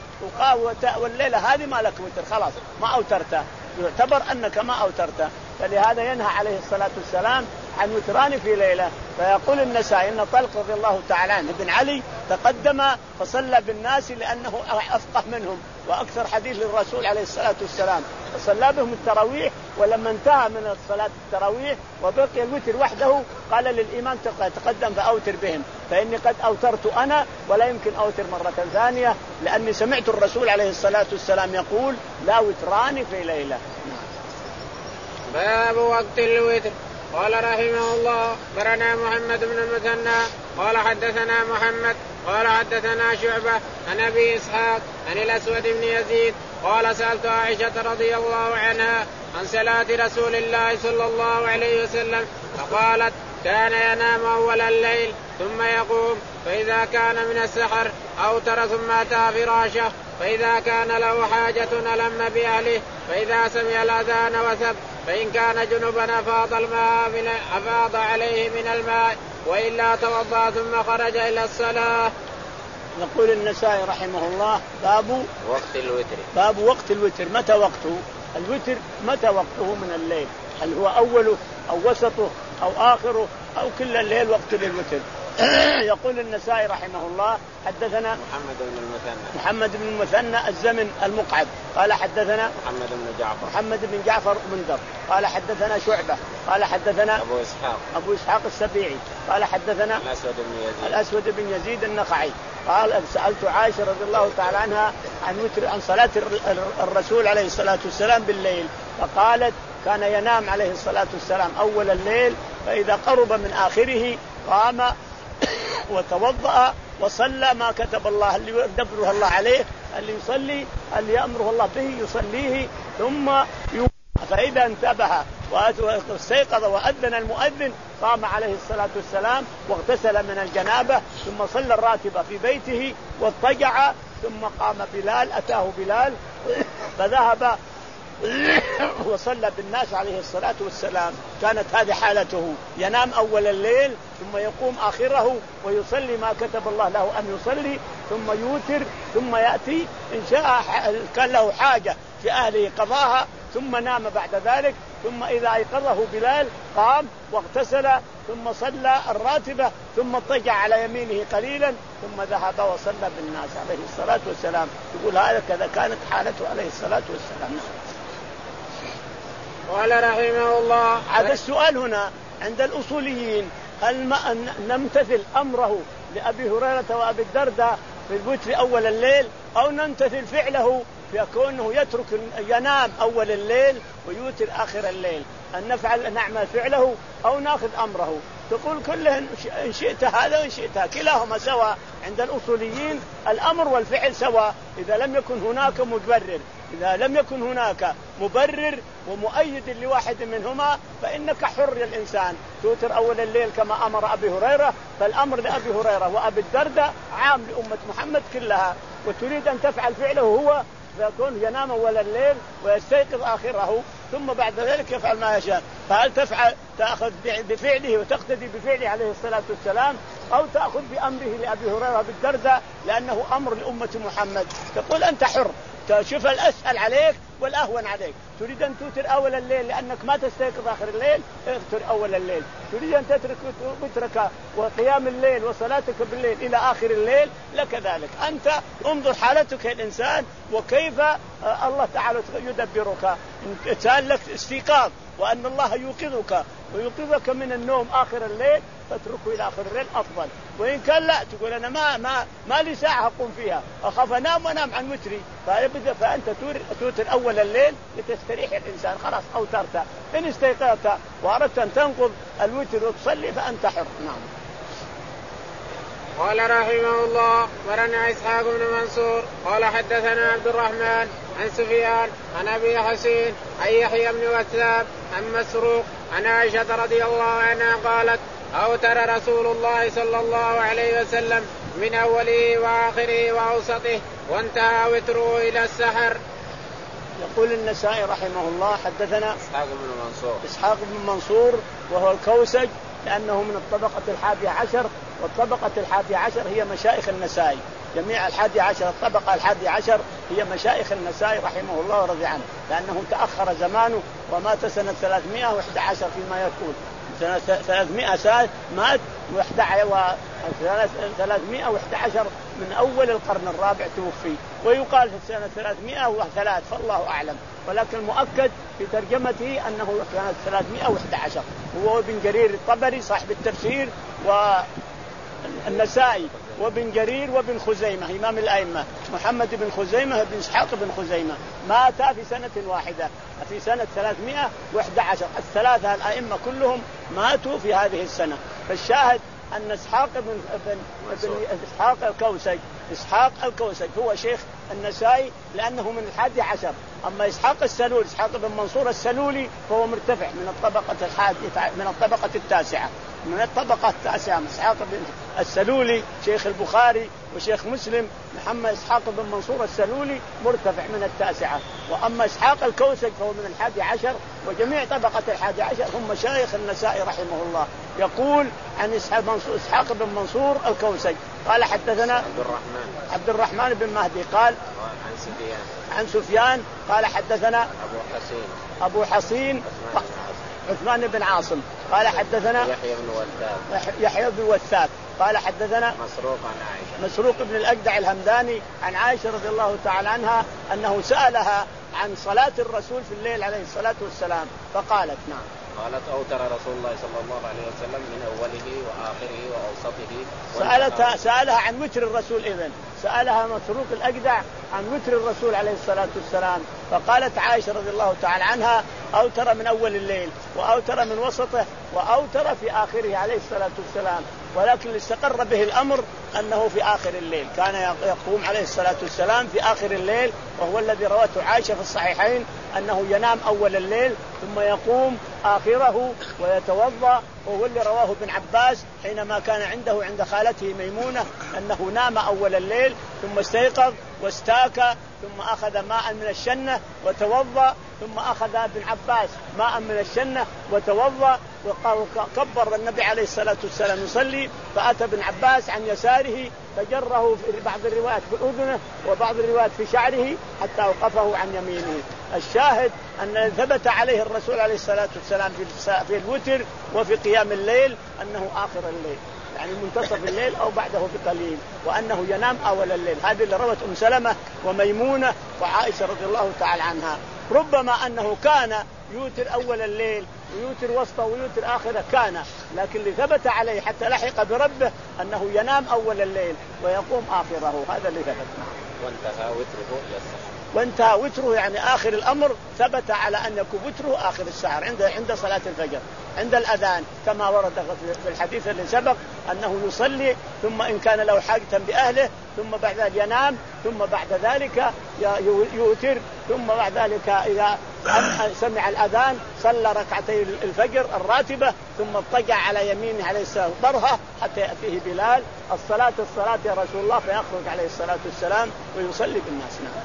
والليلة هذه ما لك وتر خلاص ما أوترت، يعتبر أنك ما أوترت. فلهذا ينهى عليه الصلاة والسلام عن وتران في ليلة. فيقول النسائي إن طلق رضي الله تعالى عنه بن علي تقدم فصلى بالناس لأنه أفقه منهم وأكثر حديث للرسول عليه الصلاة والسلام، فصلى بهم التراويح. ولما انتهى من صلاة التراويح وبقي الوتر وحده قال للإمام تقدم فأوتر بهم فإني قد أوترت أنا ولا يمكن أوتر مرة ثانية، لأني سمعت الرسول عليه الصلاة والسلام يقول لا وتران في ليلة. باب وقت الوتر. قال رحمه الله برنا محمد بن المثنى قال حدثنا محمد قال حدثنا شعبة عن أبي إسحاق عن الأسود بن يزيد قال سألت عائشة رضي الله عنها عن صلاة رسول الله صلى الله عليه وسلم فقالت كان ينام أول الليل ثم يقوم فإذا كان من السحر أوتر ثم أتى فراشه فإذا كان له حاجة ألم بأهله فإذا سمع الأذان وثب فإن كان جنبا أفاض الماء من أفاض عليه من الماء وإلا توضأ ثم خرج إلى الصلاة. يقول النسائي رحمه الله باب وقت الوتر. باب وقت الوتر. متى وقته الوتر؟ متى وقته من الليل؟ هل هو أوله أو وسطه أو آخره أو كل الليل وقت للوتر؟ يقول النسائي رحمه الله حدثنا محمد بن المثنى محمد بن المثنى الزمن المقعد قال حدثنا محمد بن جعفر محمد بن جعفر بن قال حدثنا شعبة قال حدثنا أبو إسحاق أبو إسحاق السبيعي قال حدثنا الأسود بن يزيد الأسود بن يزيد النخعي قال سألت عائشة رضي الله تعالى عنها عن وتر عن صلاة الرسول عليه الصلاة والسلام بالليل فقالت كان ينام عليه الصلاة والسلام أول الليل فإذا قرب من آخره قام وتوضأ وصلى ما كتب الله اللي يدبره الله عليه اللي يصلي اللي يأمره الله به يصليه ثم يوم فإذا انتبه واستيقظ وأذن المؤذن قام عليه الصلاة والسلام واغتسل من الجنابة ثم صلى الراتبة في بيته واضطجع ثم قام بلال أتاه بلال فذهب وصلى بالناس عليه الصلاة والسلام. كانت هذه حالته ينام أول الليل ثم يقوم آخره ويصلي ما كتب الله له أن يصلي ثم يوتر ثم يأتي إن شاء كان له حاجة في أهله قضاها ثم نام بعد ذلك ثم إذا أيقظه بلال قام واغتسل ثم صلى الراتبة ثم اضطجع على يمينه قليلا ثم ذهب وصلى بالناس عليه الصلاة والسلام. يقول هذا كذا كانت حالته عليه الصلاة والسلام. قال رحمه الله هذا السؤال هنا عند الأصوليين هل ما نمتثل أمره لأبي هريرة وأبي الدرداء في الوتر أول الليل أو نمتثل فعله في كونه يترك ينام أول الليل ويوتر آخر الليل؟ أن نفعل نعمل فعله أو نأخذ أمره؟ تقول كله إن شئت هذا وإن شئت كلاهما سواء عند الأصوليين. الأمر والفعل سواء إذا لم يكن هناك مبرر. إذا لم يكن هناك مبرر ومؤيد لواحد منهما فإنك حر يا الإنسان توتر أول الليل كما أمر أبي هريرة. فالأمر لأبي هريرة وأبي الدرداء عام لأمة محمد كلها وتريد أن تفعل فعله هو فيكون ينام أول الليل ويستيقظ آخره ثم بعد ذلك يفعل ما يشاء. فهل تفعل تأخذ بفعله وتقتدي بفعله عليه الصلاة والسلام أو تأخذ بأمره لأبي هريرة بالدرداء لأنه أمر لأمة محمد؟ تقول أنت حر شوف الأسهل عليك والأهون عليك. تريد أن توتر أول الليل لأنك ما تستيقظ آخر الليل اغتر أول الليل. تريد أن تترك وترك وقيام الليل وصلاتك بالليل إلى آخر الليل لك ذلك. أنت انظر حالتك الإنسان وكيف الله تعالى يدبرك. إن لك استيقاظ وأن الله يوقظك ويوقظك من النوم آخر الليل فاتركه إلى آخر الليل أفضل. وإن كان لا تقول أنا ما ما ما لي ساعة أقوم فيها أخاف أنام وأنام عن وتري فأنت توتر أول الليل لتستريح الإنسان خلاص أوترت. إن استيقظت وأردت أن تنقض الوتر وتصلي فأنت حر. نعم. قال رحمه الله ورنا إسحاق بن منصور قال حدثنا عبد الرحمن عن سفيان عن أبي حسين عن يحيى بن وثاب عن مسروق عن عائشة رضي الله عنها قالت أوتر رسول الله صلى الله عليه وسلم من أوله وآخره وأوسطه وانتهى وتره إلى السحر. يقول النسائي رحمه الله حدثنا إسحاق بن منصور إسحاق بن منصور وهو الكوسج لأنه من الطبقة الحادية عشر والطبقة الحادية عشر هي مشايخ النسائي. جميع الحادية عشر الطبقة الحادية عشر هي مشايخ النسائي رحمه الله ورضي عنه لأنه تأخر زمانه ومات سنة ثلاثمائة وإحدى عشر فيما يقول سنة ثلاثمائة سنة مات ثلاثمائة وإحدى عشر من أول القرن الرابع توفي ويقال في سنة ثلاثمائة وثلاث فالله أعلم. ولكن مؤكد في ترجمته أنه كانت ثلاثمائة وإحدى عشر. هو ابن جرير الطبري صاحب التفسير والنسائي وابن جرير وابن خزيمة إمام الأئمة محمد بن خزيمة بن إسحاق بن خزيمة مات في سنة واحدة في سنة ثلاثمائة وإحدى عشر. الثلاثة الأئمة كلهم ماتوا في هذه السنة. فالشاهد أن إسحاق بن, بن, بن إسحاق الكوسج إسحاق الكوسج هو شيخ النسائي لأنه من الحادي عشر. أما إسحاق السلول إسحاق بن منصور السلولي فهو مرتفع من الطبقة الحادية من الطبقة التاسعة من الطبقة التاسعة. إسحاق بن السلولي شيخ البخاري وشيخ مسلم. محمد إسحاق بن منصور السلولي مرتفع من التاسعة. وأما إسحاق الكوسج فهو من الحادي عشر. وجميع طبقة الحادي عشر هم مشايخ النسائي رحمه الله. يقول عن إسحاق بن منصور الكوسج قال حدثنا عبد الرحمن عبد الرحمن بن مهدي قال عن سفيان عن سفيان قال حدثنا أبو حسين أبو حصين عثمان بن عاصم قال حدثنا يحيى بن وثاق يحيى بن وثاق قال حدثنا مسروق عن عائشة مسروق بن الأجدع الهمداني عن عائشة رضي الله تعالى عنها أنه سألها عن صلاة الرسول في الليل عليه الصلاة والسلام فقالت نعم. قالت أوتر رسول الله صلى الله عليه وسلم من أوله وآخره وأوسطه. سألتها سألها عن وتر الرسول. إذن سألها مسروق الأجدع عن وتر الرسول عليه الصلاة والسلام فقالت عائشة رضي الله تعالى عنها أوتر من أول الليل وأوتر من وسطه وأوتر في آخره عليه الصلاة والسلام. ولكن استقر به الأمر أنه في آخر الليل كان يقوم عليه الصلاة والسلام في آخر الليل وهو الذي روته عائشة في الصحيحين أنه ينام أول الليل ثم يقوم آخره ويتوضأ. وهو اللي رواه ابن عباس حينما كان عنده عند خالته ميمونة أنه نام أول الليل ثم استيقظ واستاك ثم أخذ ماء من الشنة وتوضأ ثم أخذ ابن عباس ماء من الشنة وتوضأ وكبر النبي عليه الصلاة والسلام يصلي فأتى ابن عباس عن يساره فجره في بعض الروايات في أذنه وبعض الروايات في شعره حتى أوقفه عن يمينه. الشاهد أن ثبت عليه الرسول عليه الصلاة والسلام في الوتر وفي قيام الليل أنه آخر الليل يعني منتصف الليل أو بعده بقليل وأنه ينام أول الليل. هذه اللي روت أم سلمة وميمونة وعائشة رضي الله تعالى عنها. ربما أنه كان يوتر أول الليل ويوتر وسطه ويوتر آخره كان لكن اللي ثبت عليه حتى لحق بربه أنه ينام أول الليل ويقوم آخره. هذا اللي ثبت. وانتهى وتره يسر وانتهى وتره يعني آخر الأمر ثبت على أن يكون وتره آخر السحر عند عند صلاة الفجر عند الأذان كما ورد في الحديث اللي سبق أنه يصلي ثم إن كان له حاجة بأهله ثم بعد ذلك ينام ثم بعد ذلك يوتر ثم بعد ذلك إذا سمع الأذان صلى ركعتي الفجر الراتبة ثم اضطجع على يمينه عليه السلام ضرها حتى يأتيه بلال الصلاة الصلاة يا رسول الله فيخرج عليه الصلاة والسلام ويصلي بالناس. نعم.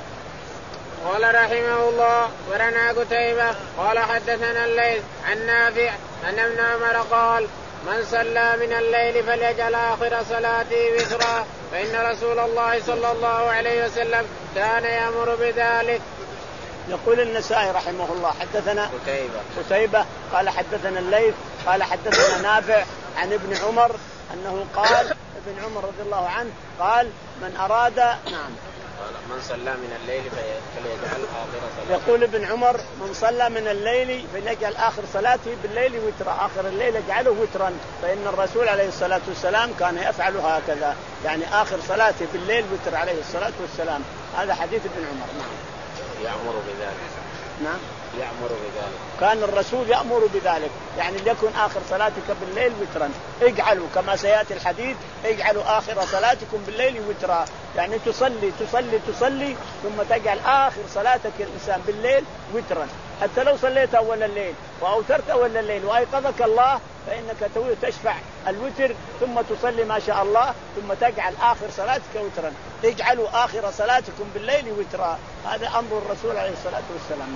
قال رحمه الله ورنا قتيبة قال حدثنا الليث عن نافع أن ابن عمر قال من صلى من الليل فليجعل آخر صلاته وترا فإن رسول الله صلى الله عليه وسلم كان يأمر بذلك. يقول النسائي رحمه الله حدثنا قتيبة قتيبة قال حدثنا الليث قال حدثنا نافع عن ابن عمر أنه قال ابن عمر رضي الله عنه قال من أراد نعم من صلى من الليل فليجعل آخر صلاته. يقول ابن عمر من صلى من الليل فليجعل آخر صلاته بالليل وترا آخر الليل يجعله وترا فإن الرسول عليه الصلاة والسلام كان يفعل هكذا يعني آخر صلاته بالليل وتر عليه الصلاة والسلام. هذا حديث ابن عمر. نعم. يأمر بذلك. نعم. يأمر بذلك. كان الرسول يأمر بذلك يعني ليكن آخر صلاتك بالليل وترا اجعلوا كما سيأتي الحديث اجعلوا آخر صلاتكم بالليل وترا يعني تصلي تصلي تصلي ثم تجعل آخر صلاتك الإنسان بالليل وترا حتى لو صليت أول الليل وأوترت أول الليل وأيقظك الله فإنك تشفع الوتر ثم تصلي ما شاء الله ثم تجعل آخر صلاتك وترا. اجعلوا آخر صلاتكم بالليل وترا. هذا أمر الرسول عليه الصلاة والسلام.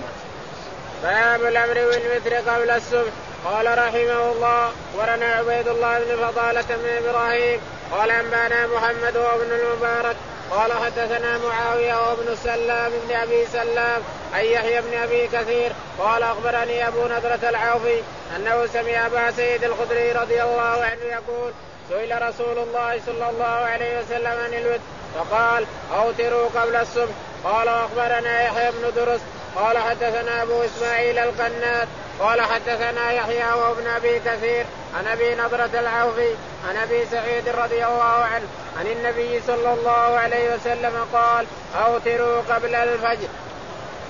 باب الأمر بالوتر قبل الصبح. قال رحمه الله ورنا عبيد الله بن فضالة بن إبراهيم قال أنبانا محمد وابن المبارك قال حدثنا معاوية وابن سلام بن أبي سلام عن يحيى بن أبي كثير قال أخبرني أبو نضرة العوفي أنه سمع أبا سيد الخدري رضي الله عنه يقول سئل رسول الله صلى الله عليه وسلم عن الوتر فقال أوتروا قبل الصبح. قال أخبرنا يحيى بن درس قال حدثنا أبو إسماعيل القنات قال حدثنا يحيى وابن أبي كثير عن أبي نضرة العوفي عن أبي سعيد رضي الله عنه عن النبي صلى الله عليه وسلم قال أوتروا قبل الفجر.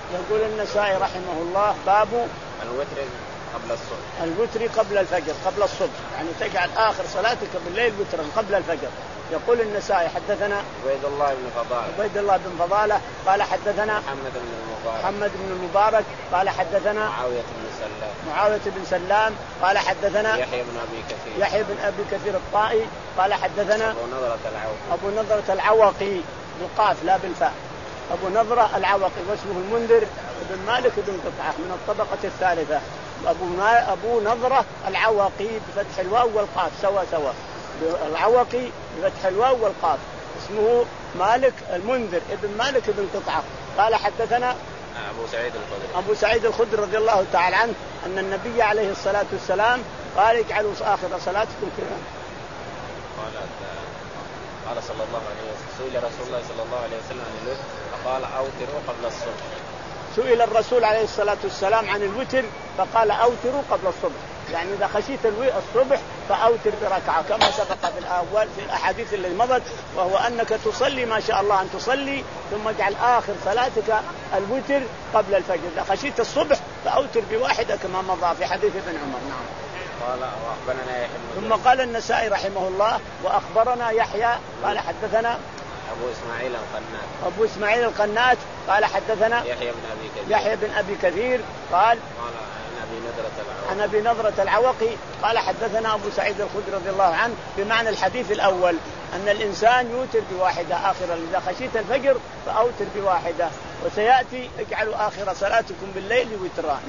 يقول النسائي رحمه الله باب الوتر قبل الصبح. الوتر قبل الفجر قبل الصبح، يعني تجعل آخر صلاتك بالليل وترا قبل الفجر. يقول النسائي حدثنا عبيد الله بن فضالة عبيد الله بن فضالة قال حدثنا محمد بن المبارك محمد بن المبارك قال حدثنا معاوية بن سلام معاوية بن سلام قال حدثنا يحيى بن أبي كثير يحيى بن أبي كثير الطائي قال حدثنا أبو نضرة العوقي أبو نضرة العوقي بالقاف لا بالفاء، أبو نضرة العوقي واسمه المنذر بن مالك بن قطعة من الطبقة الثالثة. أبو ما أبو نضرة العوقي بفتح الواو والقاف سوا سوا، العوقي بفتح الواو والقاف، اسمه مالك المنذر ابن مالك بن قطعة. قال حدثنا أبو سعيد الخدري أبو سعيد الخدري رضي الله تعالى عنه أن النبي عليه الصلاة والسلام قال اجعلوا آخر صلاتكم كذا. قال قال صلى الله عليه وسلم سئل رسول الله صلى الله عليه وسلم عن الوتر فقال أوتروا قبل الصبح. سئل الرسول عليه الصلاة والسلام عن الوتر فقال أوتروا قبل الصبح، يعني إذا خشيت الصبح فأوتر بركعة كما سبق في الأول في الأحاديث اللي مضت، وهو أنك تصلي ما شاء الله أن تصلي ثم اجعل آخر صلاتك الوتر قبل الفجر. إذا خشيت الصبح فأوتر بواحدة كما مضى في حديث ابن عمر. نعم. قال وأخبرنا يحيى ثم قال النسائي رحمه الله وأخبرنا يحيى قال حدثنا أبو إسماعيل القنات أبو إسماعيل القنات قال حدثنا يحيى بن أبي كثير يحيى بن أبي كثير قال قال عن أبي نضرة العوقي عن أبي نضرة العوقي قال حدثنا أبو سعيد الخدري رضي الله عنه بمعنى الحديث الأول أن الإنسان يوتر بواحدة آخر، إذا خشيت الفجر فأوتر بواحدة، وسيأتي اجعلوا آخر صلاتكم بالليل وترا.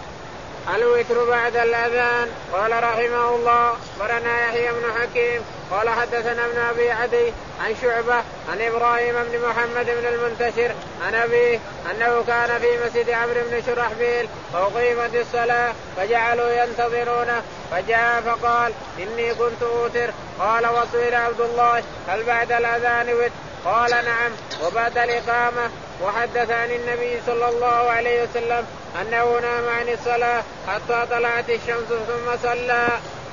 الوتر بعد الأذان. قال رحمه الله أخبرنا يحيى بن حكيم قال حدثنا ابن أبي عدي عن شعبة عن إبراهيم بن محمد بن المنتشر عن أبيه أنه كان في مسجد عمرو بن شرحبيل فأقيمت الصلاة فجعلوا ينتظرونه فجاء فقال إني كنت أوتر. قال وسئل عبد الله هل بعد الأذان وتر؟ قال نعم وبعد الإقامة. وحدث عن النبي صلى الله عليه وسلم أنه نام عن الصلاة حتى طلعت الشمس ثم صلى.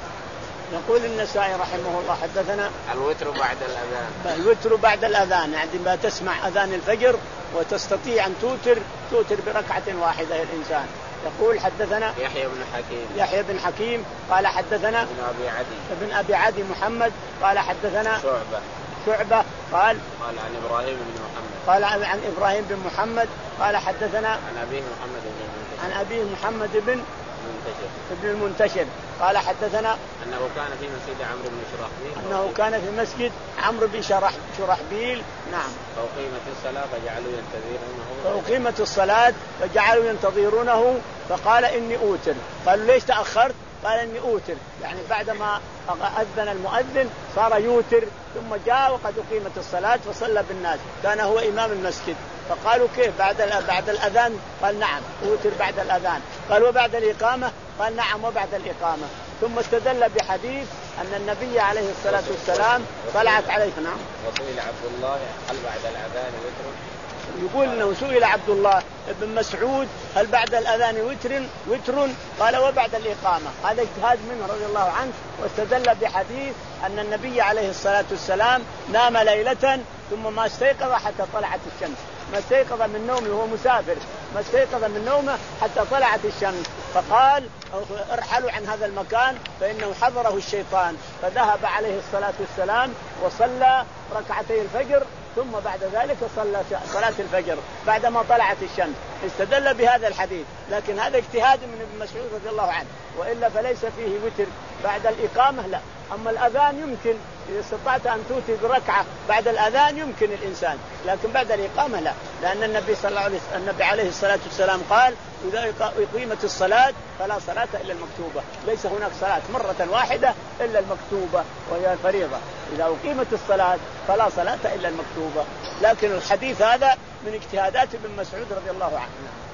يقول النسائي رحمه الله حدثنا الوتر بعد الأذان. الوتر بعد الأذان يعني ما تسمع أذان الفجر وتستطيع أن توتر توتر بركعة واحدة يا الإنسان. يقول حدثنا يحيى بن حكيم يحيى بن حكيم قال حدثنا ابن أبي عدي ابن أبي عدي محمد قال حدثنا شعبة شعبة قال قال عن إبراهيم بن محمد قال عن إبراهيم بن محمد قال حدثنا عن أبيه محمد بن المنتشر عن أبيه محمد بن المنتشر ابن المنتشر قال حدثنا أنه كان في مسجد عمرو بن شرحبيل أنه كان في مسجد عمرو بن شرح شرحبيل. نعم. فأقيمت الصلاة فجعلوا ينتظرونه فأقيمت الصلاة فجعلوا ينتظرونه فقال إني أوتر. قالوا ليش تأخرت؟ قال إني أوتر، يعني بعدما أذن المؤذن صار يوتر ثم جاء وقد أقيمت الصلاة فصلى بالناس، كان هو إمام المسجد. فقالوا كيف بعد بعد الأذان؟ قال نعم أوتر بعد الأذان. قال وبعد الإقامة؟ قال نعم وبعد الإقامة. ثم استدل بحديث أن النبي عليه الصلاة والسلام طلعت عليه. نعم. وسئل عبد الله هل بعد الأذان وتر؟ يقول انه سئل عبد الله بن مسعود هل بعد الاذان وتر وتر؟ قال وبعد الاقامه. هذا اجتهاد منه رضي الله عنه، واستدل بحديث ان النبي عليه الصلاه والسلام نام ليله ثم ما استيقظ حتى طلعت الشمس، ما استيقظ من نومه وهو مسافر، ما استيقظ من نومه حتى طلعت الشمس، فقال ارحلوا عن هذا المكان فانه حضره الشيطان، فذهب عليه الصلاه والسلام وصلى ركعتي الفجر ثم بعد ذلك صلى صلاة الفجر بعدما طلعت الشمس. استدل بهذا الحديث، لكن هذا اجتهاد من ابن مسعود رضي الله عنه، وإلا فليس فيه وتر بعد الإقامة لا. أما الأذان يمكن إذا استطعت أن توتر بركعة بعد الأذان يمكن الإنسان، لكن بعد الإقامة لا، لأن النبي صلى الله عليه وسلم النبي عليه الصلاة والسلام قال إذا أقيمت الصلاة فلا صلاة إلا المكتوبة، ليس هناك صلاة مرة واحدة إلا المكتوبة وهي الفريضة، إذا أقيمت الصلاة فلا صلاة إلا المكتوبة. لكن الحديث هذا من اجتهادات ابن مسعود رضي الله عنه.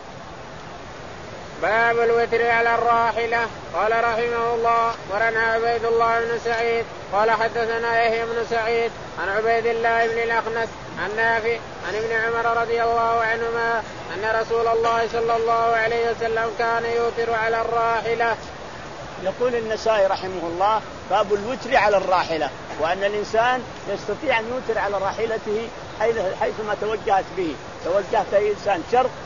باب الوتر على الراحلة. قال رحمه الله ورنا عبيد الله بن سعيد قال حدثنا يحيى بن سعيد عن عبيد الله بن الأخنس عن نافع عن ابن عمر رضي الله عنهما أن رسول الله صلى الله عليه وسلم كان يوتر على الراحلة. يقول النسائي رحمه الله باب الوتر على الراحلة، وأن الإنسان يستطيع أن يوتر على راحلته حيثما توجهت به، توجهت إنسان شرق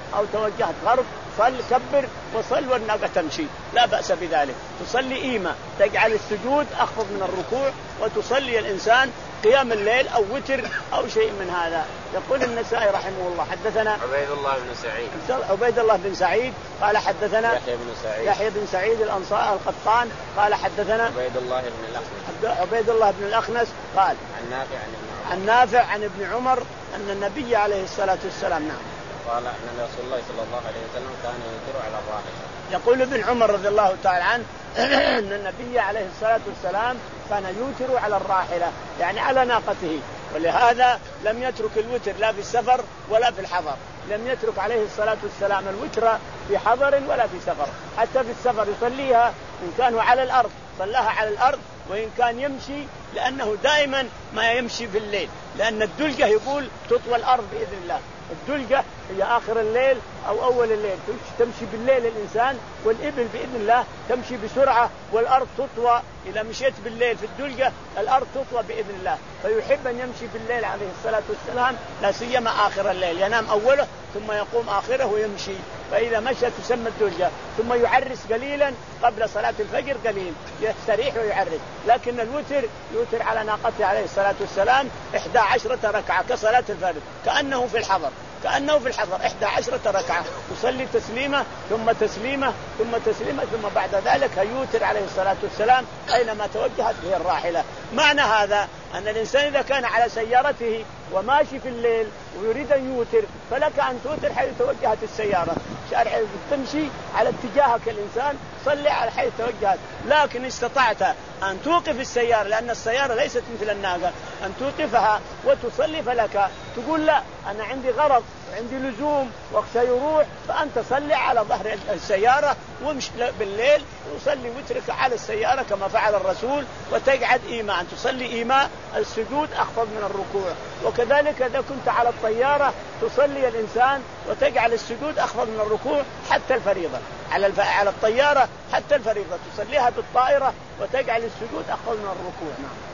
أو توجهت غرب صل كبر وصل والناقة تمشي لا بأس بذلك. تصلي إيمة تجعل السجود أخفض من الركوع، وتصلي الإنسان قيام الليل أو وتر أو شيء من هذا. يقول النسائي رحمه الله حدثنا عبيد الله بن سعيد عبيد الله بن سعيد قال حدثنا يحيى بن سعيد يحيى بن سعيد الأنصاري القطان قال حدثنا عبيد الله بن الأخنس عبيد الله بن الأخنس قال عن نافع عن ابن عمر عن نافع عن ابن عمر أن النبي عليه الصلاة والسلام نعم قال أن رسول الله صلى الله عليه وسلم كان يوتر على الراحلة. يقول ابن عمر رضي الله تعالى عنه أن النبي عليه الصلاة والسلام كان يوتر على الراحلة يعني على ناقته، ولهذا لم يترك الوتر لا في السفر ولا في الحضر، لم يترك عليه الصلاة والسلام الوتر في حضر ولا في سفر، حتى في السفر يصليها إن كانوا على الأرض صلاها على الأرض، وإن كان يمشي لأنه دائما ما يمشي في الليل، لأن الدلجة يقول تطوى الأرض بإذن الله. الدلجة هي آخر الليل أو أول الليل، تمشي بالليل الإنسان، والإبل بإذن الله تمشي بسرعة، والأرض تطوى. إذا مشيت بالليل في الدلجة الأرض تطوى بإذن الله، فيحب أن يمشي بالليل عليه الصلاة والسلام، لا سيما آخر الليل، ينام أوله ثم يقوم آخره ويمشي، فإذا مشى تسمى الدلجة. ثم يعرس قليلا قبل صلاة الفجر قليل، يستريح ويعرس. لكن الوتر يوتر على ناقته عليه الصلاة والسلام إحدى عشرة ركعة كصلاة الفجر، كأنه في الحضر كأنه في الحضر إحدى عشرة ركعة، يصلي تسليمة ثم تسليمة ثم تسليمة ثم بعد ذلك يوتر عليه الصلاة والسلام أينما توجهت به الراحلة. معنى هذا أن الإنسان إذا كان على سيارته وماشي في الليل ويريد أن يوتر فلك أن توتر حيث توجهت السيارة، شارع تمشي على اتجاهك الإنسان صلي على حيث توجهت. لكن استطعت أن توقف السيارة، لأن السيارة ليست مثل الناقة، أن توقفها وتصلي فلك. تقول لا أنا عندي غرض عندي لزوم وقت يروح، فأنت صلي على ظهر السيارة وامشي بالليل وصلي وترك على السيارة كما فعل الرسول، وتقعد إيماء تصلي إيماء السجود أخفض من الركوع. وكذلك إذا كنت على الطيارة تصلي الإنسان وتجعل السجود أخفض من الركوع حتى الفريضة، على الف... على الطيارة حتى الفريضة تصليها بالطائرة وتجعل السجود أخفض من الركوع. نعم.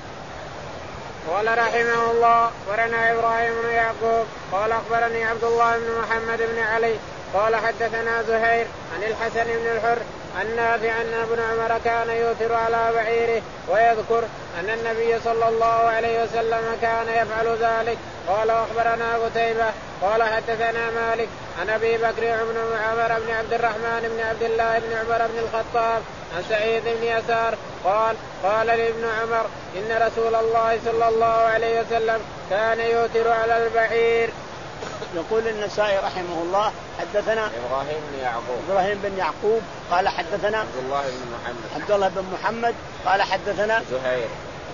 قال رحمه الله ورنا إبراهيم بن يعقوب قال أخبرني عبد الله بن محمد بن علي قال حدثنا زهير عن الحسن بن الحر عن نافع أن ابن عمر كان يوتر على بعيره، ويذكر أن النبي صلى الله عليه وسلم كان يفعل ذلك. قال أخبرنا قتيبة قال حدثنا مالك عن أبي بكر بن عمر بن عبد الرحمن بن عبد الله بن عمر بن الخطاب عن سعيد بن يسار قال قال لابن عمر إن رسول الله صلى الله عليه وسلم كان يوتر على البعير. يقول النسائي رحمه الله حدثنا إبراهيم بن يعقوب إبراهيم بن يعقوب قال حدثنا عبد الله بن محمد عبد الله بن محمد قال حدثنا زهير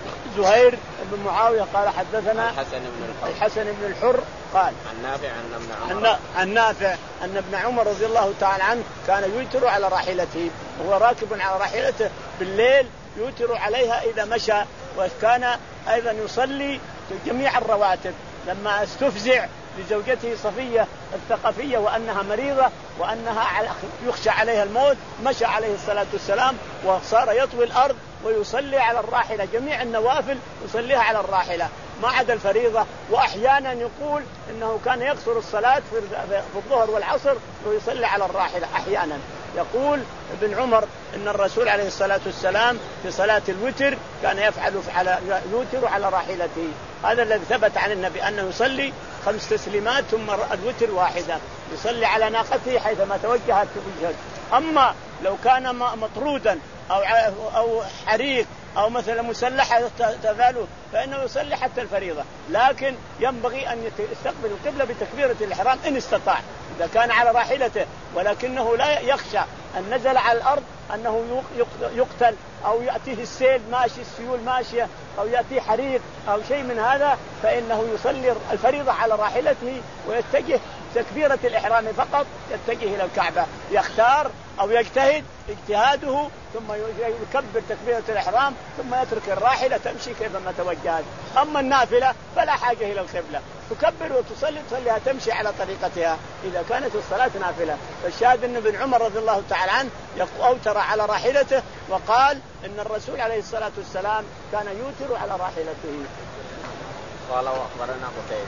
زهير بن معاوية قال حدثنا الحسن بن الحر الحسن بن الحر قال عن نافع أن ابن عمر عن نافع أن ابن عمر رضي الله تعالى عنه كان يوتر على راحلته، وهو راكب على راحلته بالليل يوتر عليها إذا مشى. وكان أيضا يصلي جميع الرواتب لما استفزع لزوجته صفية الثقفية وأنها مريضة وأنها يخشى عليها الموت، مشى عليه الصلاة والسلام وصار يطوي الأرض ويصلي على الراحلة، جميع النوافل يصليها على الراحلة ما عدا الفريضة. وأحيانا يقول إنه كان يقصر الصلاة في الظهر والعصر ويصلي على الراحلة أحيانا. يقول ابن عمر إن الرسول عليه الصلاة والسلام في صلاة الوتر كان يفعل على يوتر على راحلته. هذا الذي ثبت عن النبي أنه يصلي خمس تسليمات ثم الوتر واحدة، يصلي على ناقته حيثما توجهت توجهت. أما لو كان مطرودا أو أو حريق أو مثلا مسلحة تفعله فإنه يصلي حتى الفريضة، لكن ينبغي أن يستقبل القبلة بتكبيرة الإحرام إن استطاع إذا كان على راحلته، ولكنه لا يخشى أن نزل على الأرض أنه يقتل أو يأتيه السيل ماشي السيول ماشية أو يأتيه حريق أو شيء من هذا، فإنه يصلي الفريضة على راحلته ويتجه تكبيرة الإحرام فقط، يتجه إلى الكعبة، يختار أو يجتهد اجتهاده ثم يكبر تكبيرة الإحرام ثم يترك الراحلة تمشي كيفما توجهت. أما النافلة فلا حاجة إلى القبلة، تكبر وتصلي تصليها تمشي على طريقتها إذا كانت الصلاة نافلة. فالشاهد أن ابن عمر رضي الله تعالى عنه أوتر على راحلته وقال إن الرسول عليه الصلاة والسلام كان يوتر على راحلته. قال وأخبرنا قتيبة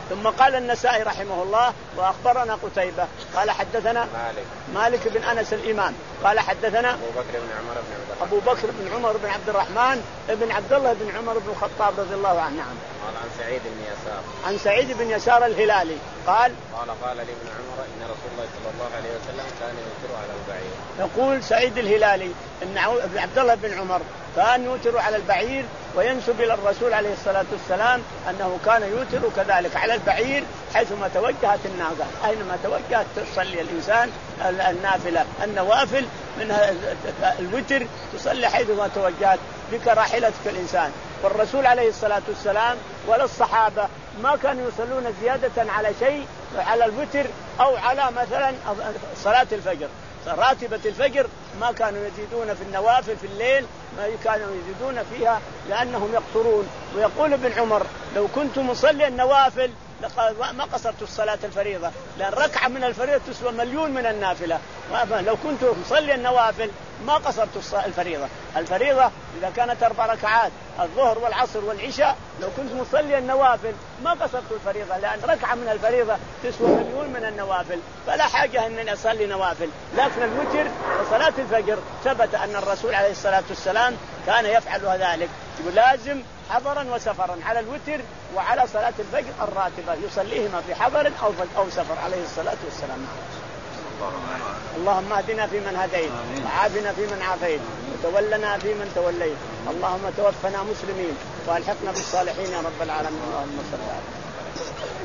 ثم قال النسائي رحمه الله وأخبرنا قتيبة قال حدثنا مالك مالك بن أنس الإمام قال حدثنا أبو بكر بن عمر بن عبد الرحمن أبو بكر بن عمر بن عبد الرحمن بن عبد الله بن عمر بن الخطاب رضي الله عنه. نعم. قال عن سعيد بن يسار عن سعيد بن يسار الهلالي قال قال قال لي ابن عمر إن رسول الله صلى الله عليه وسلم كان يوتر على البعير. يقول سعيد الهلالي إن عبد الله بن عمر كان يوتر على البعير وينسب إلى الرسول عليه الصلاة والسلام أنه كان يوتر كذلك على البعير حيثما توجهت الناقة أينما توجهت تصلي الإنسان النافلة النوافل من الوتر تصلي حيثما توجهت بك راحلتك الإنسان. والرسول عليه الصلاة والسلام ولا الصحابة ما كانوا يصلون زيادة على شيء على الوتر أو على مثلا صلاة الفجر راتبة الفجر ما كانوا يزيدون في النوافل في الليل ما كانوا يزيدون فيها لأنهم يقصرون. ويقول ابن عمر لو كنت مصلي النوافل ما قصرت الصلاة الفريضة لأن ركعة من الفريضة تسوى مليون من النافلة. لو كنت مصلي النوافل ما قصرت الفريضة. الفريضة إذا كانت أربع ركعات الظهر والعصر والعشاء لو كنت مصلي النوافل ما قصرت الفريضة لأن ركعة من الفريضة تسوى مليون من النوافل فلا حاجة أن أصلي نوافل. لكن الوتر وصلاة الفجر ثبت أن الرسول عليه الصلاة والسلام كان يفعل ذلك يلازم حضرا وسفرا على الوتر وعلى صلاة الفجر الراتبة يصليهما في حضر أو أو سفر عليه الصلاة والسلام. اللهم اهدنا فيمن هديت وعافنا فيمن عافيت وتولنا فيمن توليت اللهم توفنا مسلمين والحقنا بالصالحين يا رب العالمين. اللهم صل على